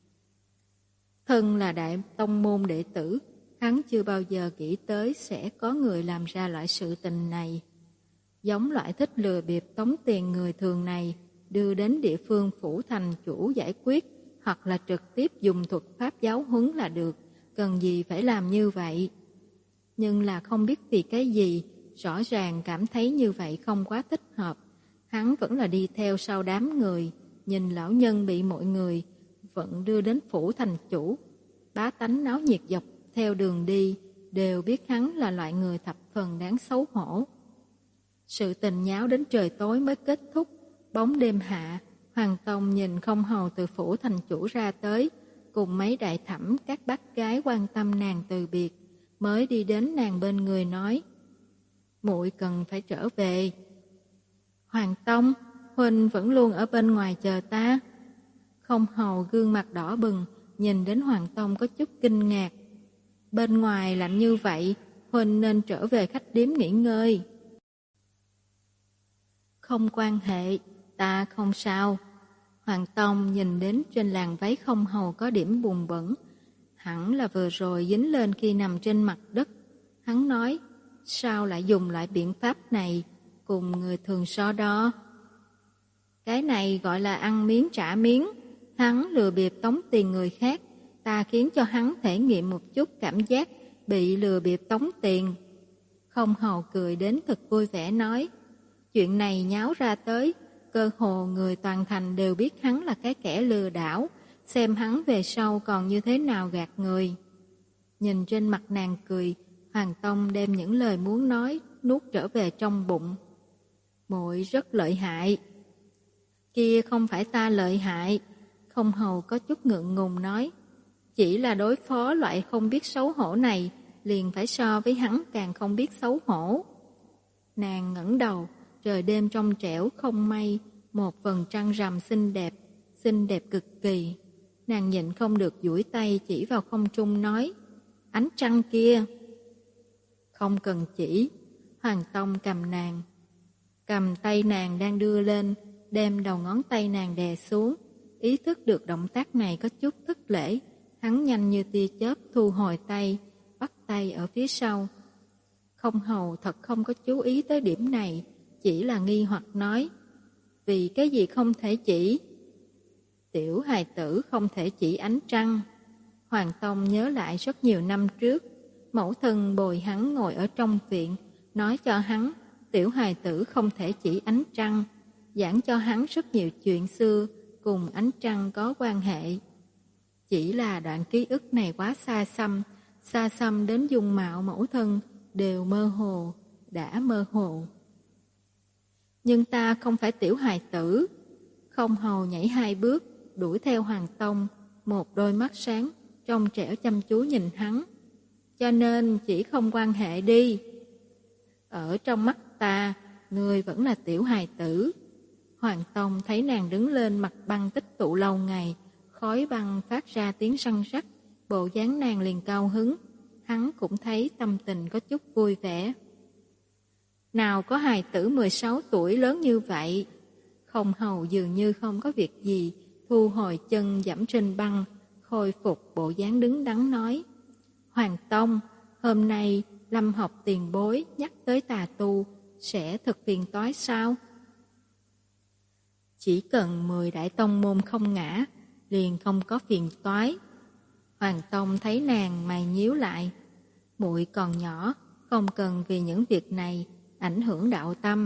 Thân là đại tông môn đệ tử, hắn chưa bao giờ nghĩ tới sẽ có người làm ra loại sự tình này. Giống loại thích lừa bịp tống tiền người thường này, đưa đến địa phương phủ thành chủ giải quyết, hoặc là trực tiếp dùng thuật pháp giáo huấn là được, cần gì phải làm như vậy. Nhưng là không biết vì cái gì, rõ ràng cảm thấy như vậy không quá thích hợp. Hắn vẫn là đi theo sau đám người, nhìn lão nhân bị mọi người vẫn đưa đến phủ thành chủ. Bá tánh náo nhiệt dọc theo đường đi, đều biết hắn là loại người thập phần đáng xấu hổ. Sự tình nháo đến trời tối mới kết thúc, bóng đêm hạ, Hoàng Tông nhìn không hầu từ phủ thành chủ ra tới, cùng mấy đại thẩm các bác gái quan tâm nàng từ biệt, mới đi đến nàng bên người nói, muội cần phải trở về. Hoàng Tông, huynh vẫn luôn ở bên ngoài chờ ta. Không hầu gương mặt đỏ bừng, nhìn đến Hoàng Tông có chút kinh ngạc. Bên ngoài lạnh như vậy, huynh nên trở về khách điếm nghỉ ngơi. Không quan hệ, ta không sao. Hoàng Tông nhìn đến trên làn váy không hầu có điểm bùn bẩn, hẳn là vừa rồi dính lên khi nằm trên mặt đất. Hắn nói, sao lại dùng loại biện pháp này cùng người thường so đo? Cái này gọi là ăn miếng trả miếng. Hắn lừa bịp tống tiền người khác, ta khiến cho hắn thể nghiệm một chút cảm giác bị lừa bịp tống tiền. Không hầu cười đến thật vui vẻ nói, chuyện này nháo ra tới, cơ hồ người toàn thành đều biết hắn là cái kẻ lừa đảo, xem hắn về sau còn như thế nào gạt người. Nhìn trên mặt nàng cười, Hoàng Tông đem những lời muốn nói nuốt trở về trong bụng. Muội rất lợi hại. Kia không phải ta lợi hại. Không hầu có chút ngượng ngùng nói, chỉ là đối phó loại không biết xấu hổ này, liền phải so với hắn càng không biết xấu hổ. Nàng ngẩng đầu, trời đêm trong trẻo không mây, một vầng trăng rằm xinh đẹp, xinh đẹp cực kỳ. Nàng nhịn không được duỗi tay chỉ vào không trung nói, ánh trăng kia. Không cần chỉ, Hoàng Tông cầm nàng. Cầm tay nàng đang đưa lên, đem đầu ngón tay nàng đè xuống. Ý thức được động tác này có chút thất lễ, hắn nhanh như tia chớp thu hồi tay, bắt tay ở phía sau. Không hầu thật không có chú ý tới điểm này, chỉ là nghi hoặc nói, vì cái gì không thể chỉ? Tiểu hài tử không thể chỉ ánh trăng. Hoàng Tông nhớ lại rất nhiều năm trước, mẫu thân bồi hắn ngồi ở trong viện, nói cho hắn tiểu hài tử không thể chỉ ánh trăng, giảng cho hắn rất nhiều chuyện xưa cùng ánh trăng có quan hệ. Chỉ là đoạn ký ức này quá xa xăm, xa xăm đến dung mạo mẫu thân đều mơ hồ, đã mơ hồ. Nhưng ta không phải tiểu hài tử. Không hầu nhảy hai bước, đuổi theo Hoàng Tông, một đôi mắt sáng, trong trẻo chăm chú nhìn hắn. Cho nên chỉ không quan hệ đi. Ở trong mắt ta, ngươi vẫn là tiểu hài tử. Hoàng Tông thấy nàng đứng lên mặt băng tích tụ lâu ngày, khói băng phát ra tiếng răng rắc, bộ dáng nàng liền cao hứng. Hắn cũng thấy tâm tình có chút vui vẻ. Nào có hài tử mười sáu tuổi lớn như vậy. Không hầu dường như không có việc gì, thu hồi chân dẫm trên băng, khôi phục bộ dáng đứng đắn nói. Hoàng Tông, hôm nay Lâm học tiền bối nhắc tới tà tu, sẽ thật phiền toái sao? Chỉ cần mười đại tông môn không ngã, liền không có phiền toái. Hoàng Tông thấy nàng mày nhíu lại. Muội còn nhỏ, không cần vì những việc này ảnh hưởng đạo tâm.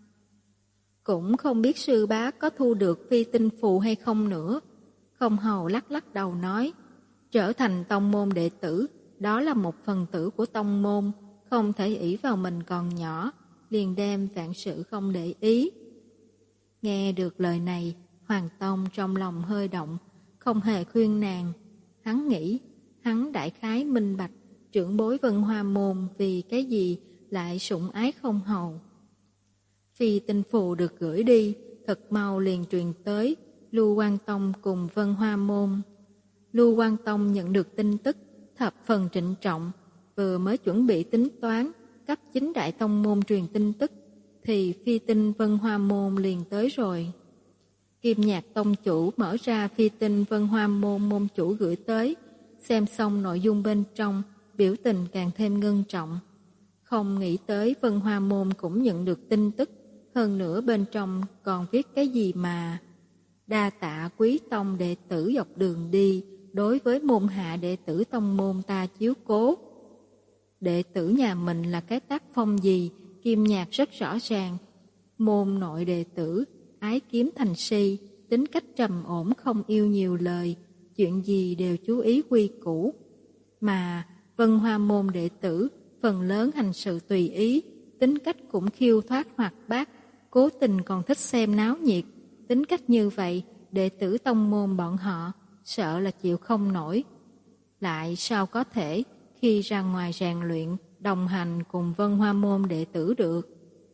Cũng không biết sư bá có thu được phi tinh phù hay không nữa. Không hầu lắc lắc đầu nói, trở thành tông môn đệ tử, đó là một phần tử của tông môn, không thể ỷ vào mình còn nhỏ, liền đem vạn sự không để ý. Nghe được lời này, Hoàng Tông trong lòng hơi động, không hề khuyên nàng. Hắn nghĩ, hắn đại khái minh bạch, trưởng bối Vân Hoa Môn vì cái gì lại sủng ái không hầu. Phi tinh phù được gửi đi, thật mau liền truyền tới Lưu Quang Tông cùng Vân Hoa Môn. Lưu Quang Tông nhận được tin tức, thập phần trịnh trọng, vừa mới chuẩn bị tính toán, cấp chính đại tông môn truyền tin tức, thì phi tinh Vân Hoa Môn liền tới rồi. Kim Nhạc tông chủ mở ra phi tinh Vân Hoa Môn môn chủ gửi tới, xem xong nội dung bên trong, biểu tình càng thêm ngưng trọng. Không nghĩ tới Vân Hoa Môn cũng nhận được tin tức, hơn nữa bên trong còn viết cái gì mà đa tạ quý tông đệ tử dọc đường đi, đối với môn hạ đệ tử tông môn ta chiếu cố. Đệ tử nhà mình là cái tác phong gì, Kim Nhạc rất rõ ràng. Môn nội đệ tử, ái kiếm thành si, tính cách trầm ổn không yêu nhiều lời, chuyện gì đều chú ý quy củ. Mà Vân Hoa Môn đệ tử, phần lớn hành sự tùy ý, tính cách cũng khiêu thoát hoạt bát, cố tình còn thích xem náo nhiệt. Tính cách như vậy, đệ tử tông môn bọn họ sợ là chịu không nổi. Lại sao có thể khi ra ngoài rèn luyện, đồng hành cùng Vân Hoa Môn đệ tử được?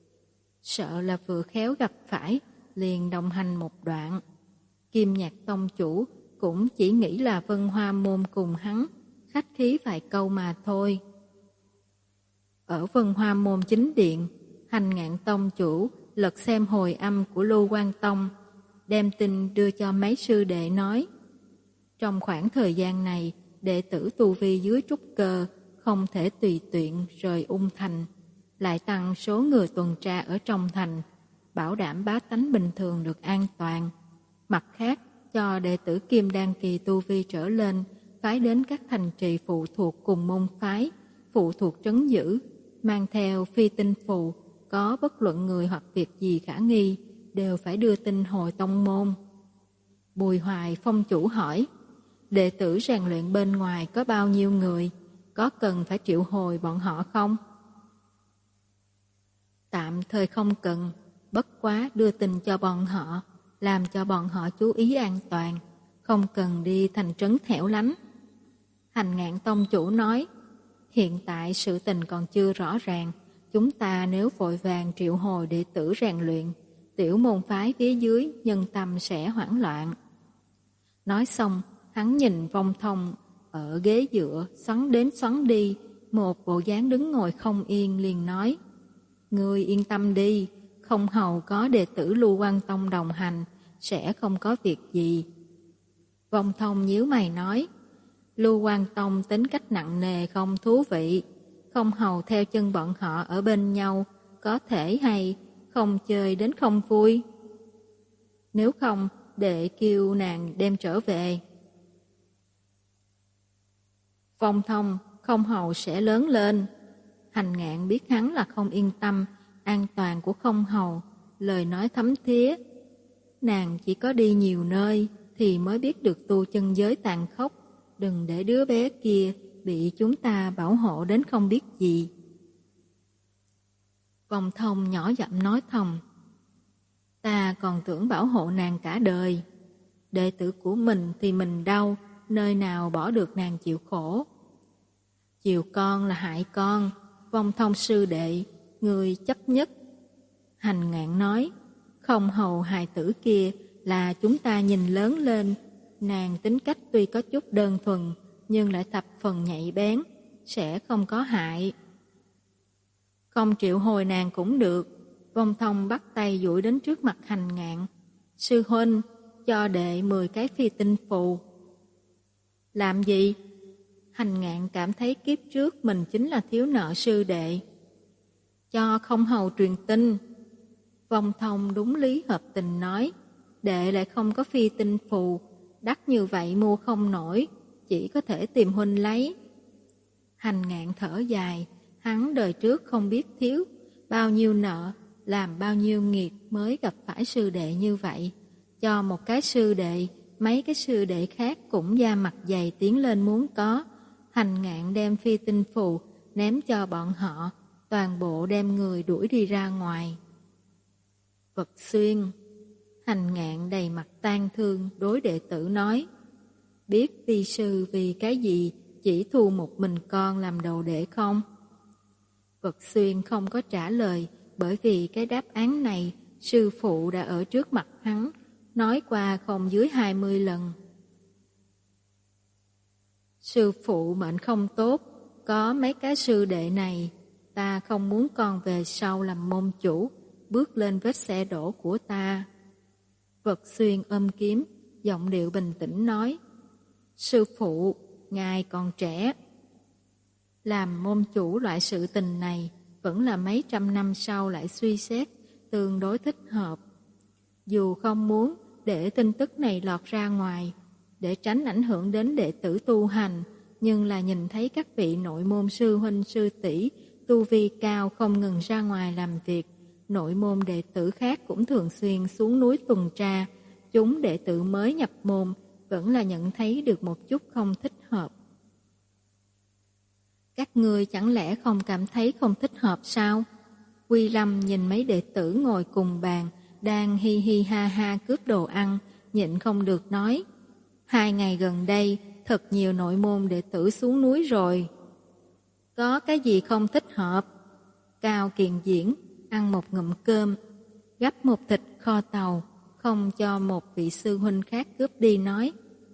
Sợ là vừa khéo gặp phải, liền đồng hành một đoạn. Kim Nhạc tông chủ cũng chỉ nghĩ là Vân Hoa Môn cùng hắn khách khí vài câu mà thôi. Ở Vân Hoa Môn chính điện, Hành Ngạn tông chủ lật xem hồi âm của Lưu Quang Tông, đem tin đưa cho mấy sư đệ nói. Trong khoảng thời gian này, đệ tử tu vi dưới trúc cơ không thể tùy tiện rời Ung Thành, lại tăng số người tuần tra ở trong thành, bảo đảm bá tánh bình thường được an toàn. Mặt khác, cho đệ tử Kim Đan kỳ tu vi trở lên, phái đến các thành trì phụ thuộc cùng môn phái, phụ thuộc trấn giữ, mang theo phi tinh phù, có bất luận người hoặc việc gì khả nghi, đều phải đưa tin hồi tông môn. Bùi Hoài phong chủ hỏi, đệ tử rèn luyện bên ngoài có bao nhiêu người, có cần phải triệu hồi bọn họ không? Tạm thời không cần, bất quá đưa tin cho bọn họ, làm cho bọn họ chú ý an toàn, không cần đi thành trấn hẻo lánh. Hành Ngạn tông chủ nói, hiện tại sự tình còn chưa rõ ràng, chúng ta nếu vội vàng triệu hồi đệ tử rèn luyện, tiểu môn phái phía dưới nhân tâm sẽ hoảng loạn. Nói xong, hắn nhìn Vong Thông ở ghế dựa xoắn đến xoắn đi, một bộ dáng đứng ngồi không yên, liền nói, ngươi yên tâm đi, không hầu có đệ tử Lưu Quang Tông đồng hành, sẽ không có việc gì. Vong Thông nhíu mày nói, Lưu Quang Tông tính cách nặng nề không thú vị, không hầu theo chân bọn họ ở bên nhau, có thể hay không chơi đến không vui. Nếu không, để kêu nàng đem trở về. Vong Thông không hầu sẽ lớn lên. Hành Ngạn biết hắn là không yên tâm an toàn của không hầu, lời nói thấm thía. Nàng chỉ có đi nhiều nơi thì mới biết được tu chân giới tàn khốc, đừng để đứa bé kia bị chúng ta bảo hộ đến không biết gì. Vong Thông nhỏ giọng nói thầm, ta còn tưởng bảo hộ nàng cả đời. Đệ tử của mình thì mình đau, nơi nào bỏ được nàng chịu khổ. Chiều con là hại con, Vong Thông sư đệ, người chấp nhất. Hành Ngạn nói, không hầu hài tử kia là chúng ta nhìn lớn lên, nàng tính cách tuy có chút đơn thuần, nhưng lại thập phần nhạy bén, sẽ không có hại. Không triệu hồi nàng cũng được. Vong Thông bắt tay duỗi đến trước mặt Hành Ngạn. Sư huynh, cho đệ mười cái phi tinh phù. Làm gì? Hành Ngạn cảm thấy kiếp trước mình chính là thiếu nợ sư đệ. Cho không hầu truyền tin. Vong Thông đúng lý hợp tình nói, đệ lại không có phi tinh phù, đắt như vậy mua không nổi, chỉ có thể tìm huynh lấy. Hành Ngạn thở dài, Hắn đời trước không biết thiếu bao nhiêu nợ, làm bao nhiêu nghiệt mới gặp phải sư đệ như vậy. Cho một cái sư đệ, mấy cái sư đệ khác cũng da mặt dày tiến lên muốn có. Hành Ngạn đem phi tinh phù ném cho bọn họ, toàn bộ đem người đuổi đi ra ngoài. Vật Xuyên, Hành Ngạn đầy mặt tang thương đối đệ tử nói, biết vi sư vì cái gì chỉ thu một mình con làm đồ đệ không? Vật Xuyên không có trả lời, bởi vì cái đáp án này sư phụ đã ở trước mặt hắn, nói qua không dưới hai mươi lần. Sư phụ mệnh không tốt, có mấy cái sư đệ này, ta không muốn con về sau làm môn chủ, bước lên vết xe đổ của ta. Vật Xuyên ôm kiếm, giọng điệu bình tĩnh nói, sư phụ, ngài còn trẻ. Làm môn chủ loại sự tình này, vẫn là mấy trăm năm sau lại suy xét, tương đối thích hợp. Dù không muốn để tin tức này lọt ra ngoài, để tránh ảnh hưởng đến đệ tử tu hành, nhưng là nhìn thấy các vị nội môn sư huynh sư tỷ tu vi cao không ngừng ra ngoài làm việc, nội môn đệ tử khác cũng thường xuyên xuống núi tuần tra, chúng đệ tử mới nhập môn vẫn là nhận thấy được một chút không thích hợp. Các ngươi chẳng lẽ không cảm thấy không thích hợp sao? Quy Lâm nhìn mấy đệ tử ngồi cùng bàn, đang hi hi ha ha cướp đồ ăn, nhịn không được nói. Hai ngày gần đây, thật nhiều nội môn đệ tử xuống núi rồi. Có cái gì không thích hợp? Cao Kiền Diễn ăn một ngụm cơm, gắp một thịt kho tàu, không cho một vị sư huynh khác cướp đi nói.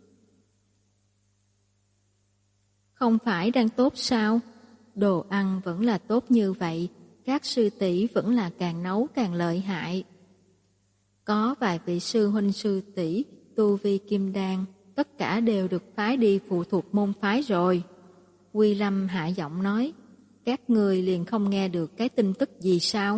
Không phải đang tốt sao? Đồ ăn vẫn là tốt như vậy, các sư tỷ vẫn là càng nấu càng lợi hại. Có vài vị sư huynh sư tỷ tu vi kim đan, tất cả đều được phái đi phụ thuộc môn phái rồi. Quy Lâm hạ giọng nói, các người liền không nghe được cái tin tức gì sao?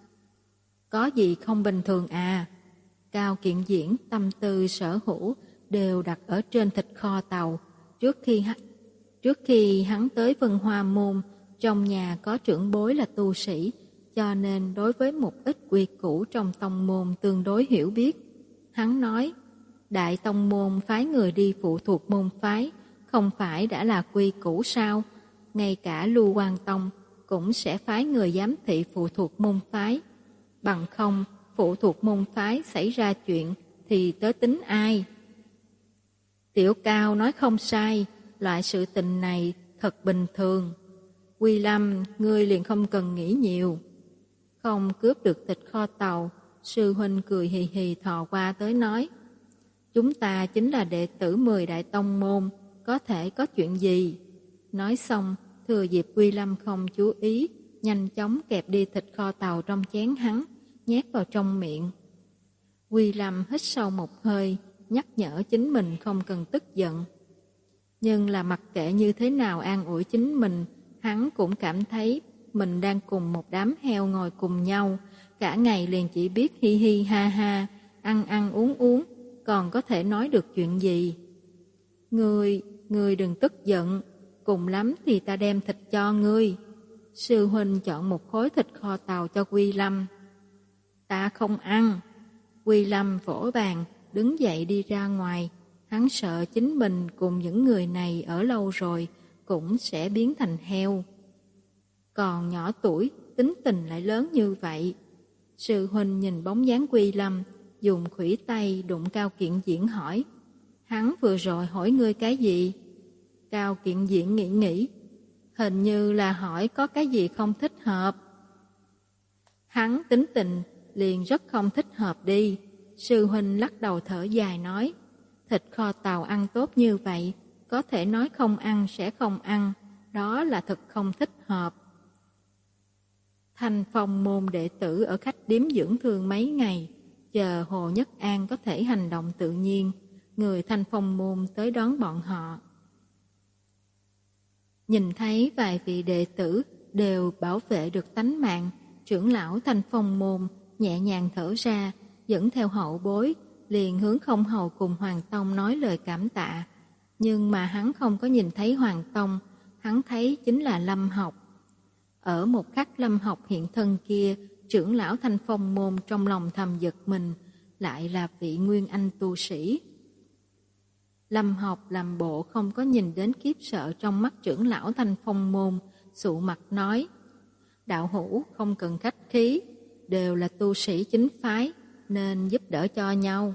Có gì không bình thường à? Cao Kiền Diễn tâm tư sở hữu đều đặt ở trên thịt kho tàu. Trước khi Trước khi hắn tới Vân Hoa Môn, trong nhà có trưởng bối là tu sĩ, cho nên đối với một ít quy củ trong tông môn tương đối hiểu biết. Hắn nói, đại tông môn phái người đi phụ thuộc môn phái, không phải đã là quy củ sao? Ngay cả Lưu Quang Tông cũng sẽ phái người giám thị phụ thuộc môn phái. Bằng không, phụ thuộc môn phái xảy ra chuyện thì tới tính ai? Tiểu Cao nói không sai, loại sự tình này thật bình thường. Quy Lâm, ngươi liền không cần nghĩ nhiều. Không cướp được thịt kho tàu, sư huynh cười hì hì thò qua tới nói, chúng ta chính là đệ tử mười đại tông môn, có thể có chuyện gì? Nói xong, thừa dịp Quy Lâm không chú ý, nhanh chóng kẹp đi thịt kho tàu trong chén hắn, nhét vào trong miệng. Quy Lâm hít sâu một hơi, nhắc nhở chính mình không cần tức giận. Nhưng là mặc kệ như thế nào an ủi chính mình, hắn cũng cảm thấy mình đang cùng một đám heo ngồi cùng nhau, cả ngày liền chỉ biết hi hi ha ha, ăn ăn uống uống, còn có thể nói được chuyện gì. Ngươi, ngươi đừng tức giận, cùng lắm thì ta đem thịt cho ngươi. Sư huynh chọn một khối thịt kho tàu cho Quy Lâm. Ta không ăn. Quy Lâm vỗ bàn, đứng dậy đi ra ngoài. Hắn sợ chính mình cùng những người này ở lâu rồi cũng sẽ biến thành heo. Còn nhỏ tuổi, tính tình lại lớn như vậy. Sư huynh nhìn bóng dáng Quy Lâm, dùng khuỷu tay đụng Cao Kiền Diễn hỏi, hắn vừa rồi hỏi ngươi cái gì? Cao Kiền Diễn nghĩ nghĩ, hình như là hỏi có cái gì không thích hợp. Hắn tính tình liền rất không thích hợp đi. Sư huynh lắc đầu thở dài nói, thịt kho tàu ăn tốt như vậy, có thể nói không ăn sẽ không ăn, đó là thật không thích hợp. Thanh Phong môn đệ tử ở khách điếm dưỡng thương mấy ngày, chờ Hồ Nhất An có thể hành động tự nhiên, người Thanh Phong môn tới đón bọn họ. Nhìn thấy vài vị đệ tử đều bảo vệ được tánh mạng, trưởng lão Thanh Phong môn nhẹ nhàng thở ra, dẫn theo hậu bối, liền hướng Không Hầu cùng Hoàng Tông nói lời cảm tạ. Nhưng mà hắn không có nhìn thấy Hoàng Tông, hắn thấy chính là Lâm Học. Ở một khắc Lâm Học hiện thân kia, trưởng lão Thanh Phong môn trong lòng thầm giật mình, lại là vị nguyên anh tu sĩ. Lâm Học làm bộ không có nhìn đến khiếp sợ trong mắt trưởng lão Thanh Phong môn, sụ mặt nói: đạo hữu không cần khách khí, đều là tu sĩ chính phái nên giúp đỡ cho nhau.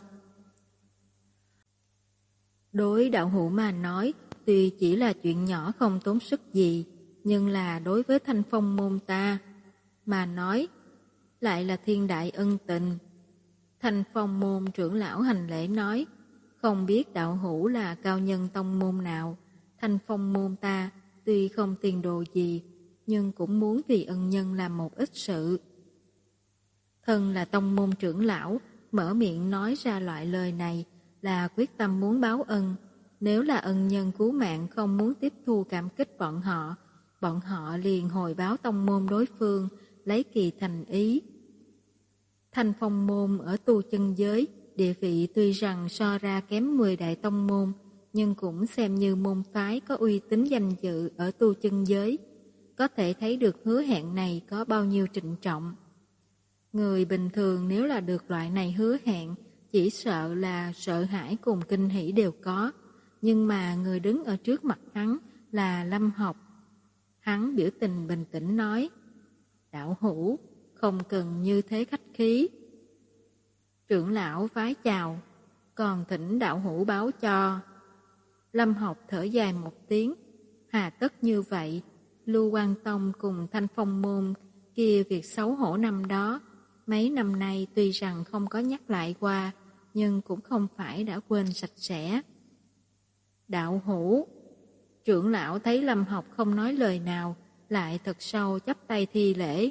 Đối đạo hữu mà nói, tuy chỉ là chuyện nhỏ không tốn sức gì, nhưng là đối với Thanh Phong môn ta mà nói, lại là thiên đại ân tình. Thanh Phong môn trưởng lão hành lễ nói: không biết đạo hữu là cao nhân tông môn nào, Thanh Phong môn ta tuy không tiền đồ gì, nhưng cũng muốn vì ân nhân làm một ít sự. Thân là tông môn trưởng lão, mở miệng nói ra loại lời này là quyết tâm muốn báo ân. Nếu là ân nhân cứu mạng không muốn tiếp thu cảm kích bọn họ, bọn họ liền hồi báo tông môn đối phương, lấy kỳ thành ý. Thanh Phong môn ở tu chân giới, địa vị tuy rằng so ra kém mười đại tông môn, nhưng cũng xem như môn phái có uy tín danh dự ở tu chân giới. Có thể thấy được hứa hẹn này có bao nhiêu trịnh trọng. Người bình thường nếu là được loại này hứa hẹn, chỉ sợ là sợ hãi cùng kinh hỉ đều có. Nhưng mà người đứng ở trước mặt hắn là Lâm Học. Hắn biểu tình bình tĩnh nói: đạo hữu, không cần như thế khách khí. Trưởng lão vái chào, còn thỉnh đạo hữu báo cho. Lâm Học thở dài một tiếng: hà tất như vậy, Lưu Quan Tông cùng Thanh Phong môn kia việc xấu hổ năm đó, mấy năm nay tuy rằng không có nhắc lại qua, nhưng cũng không phải đã quên sạch sẽ. Đạo hữu, trưởng lão thấy Lâm Học không nói lời nào, lại thật sâu chắp tay thi lễ.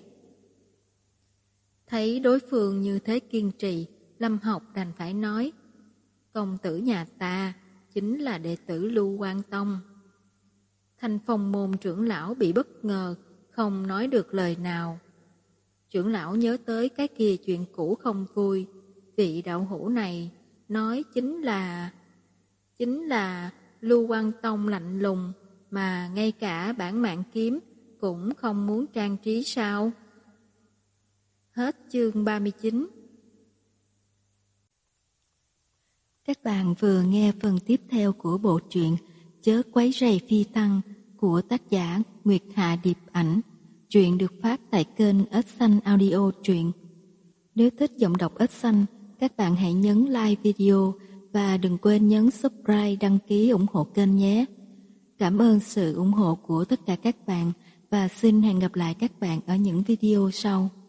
Thấy đối phương như thế kiên trì, Lâm Học đành phải nói: công tử nhà ta chính là đệ tử Lưu Quan Tông. Thanh Phong môn trưởng lão bị bất ngờ, không nói được lời nào. Trưởng lão nhớ tới cái kia chuyện cũ không vui. Vị đạo hữu này nói chính là Chính là Lưu Quan Tông lạnh lùng, mà ngay cả bản mạng kiếm cũng không muốn trang trí sao? Hết chương ba mươi chín. Các bạn vừa nghe phần tiếp theo của bộ truyện Chớ quấy rầy phi tăng của tác giả Nguyệt Hạ Điệp Ảnh. Truyện được phát tại kênh Ếch Xanh Audio Truyện. Nếu thích giọng đọc Ếch Xanh, các bạn hãy nhấn like video và đừng quên nhấn subscribe đăng ký ủng hộ kênh nhé. Cảm ơn sự ủng hộ của tất cả các bạn và xin hẹn gặp lại các bạn ở những video sau.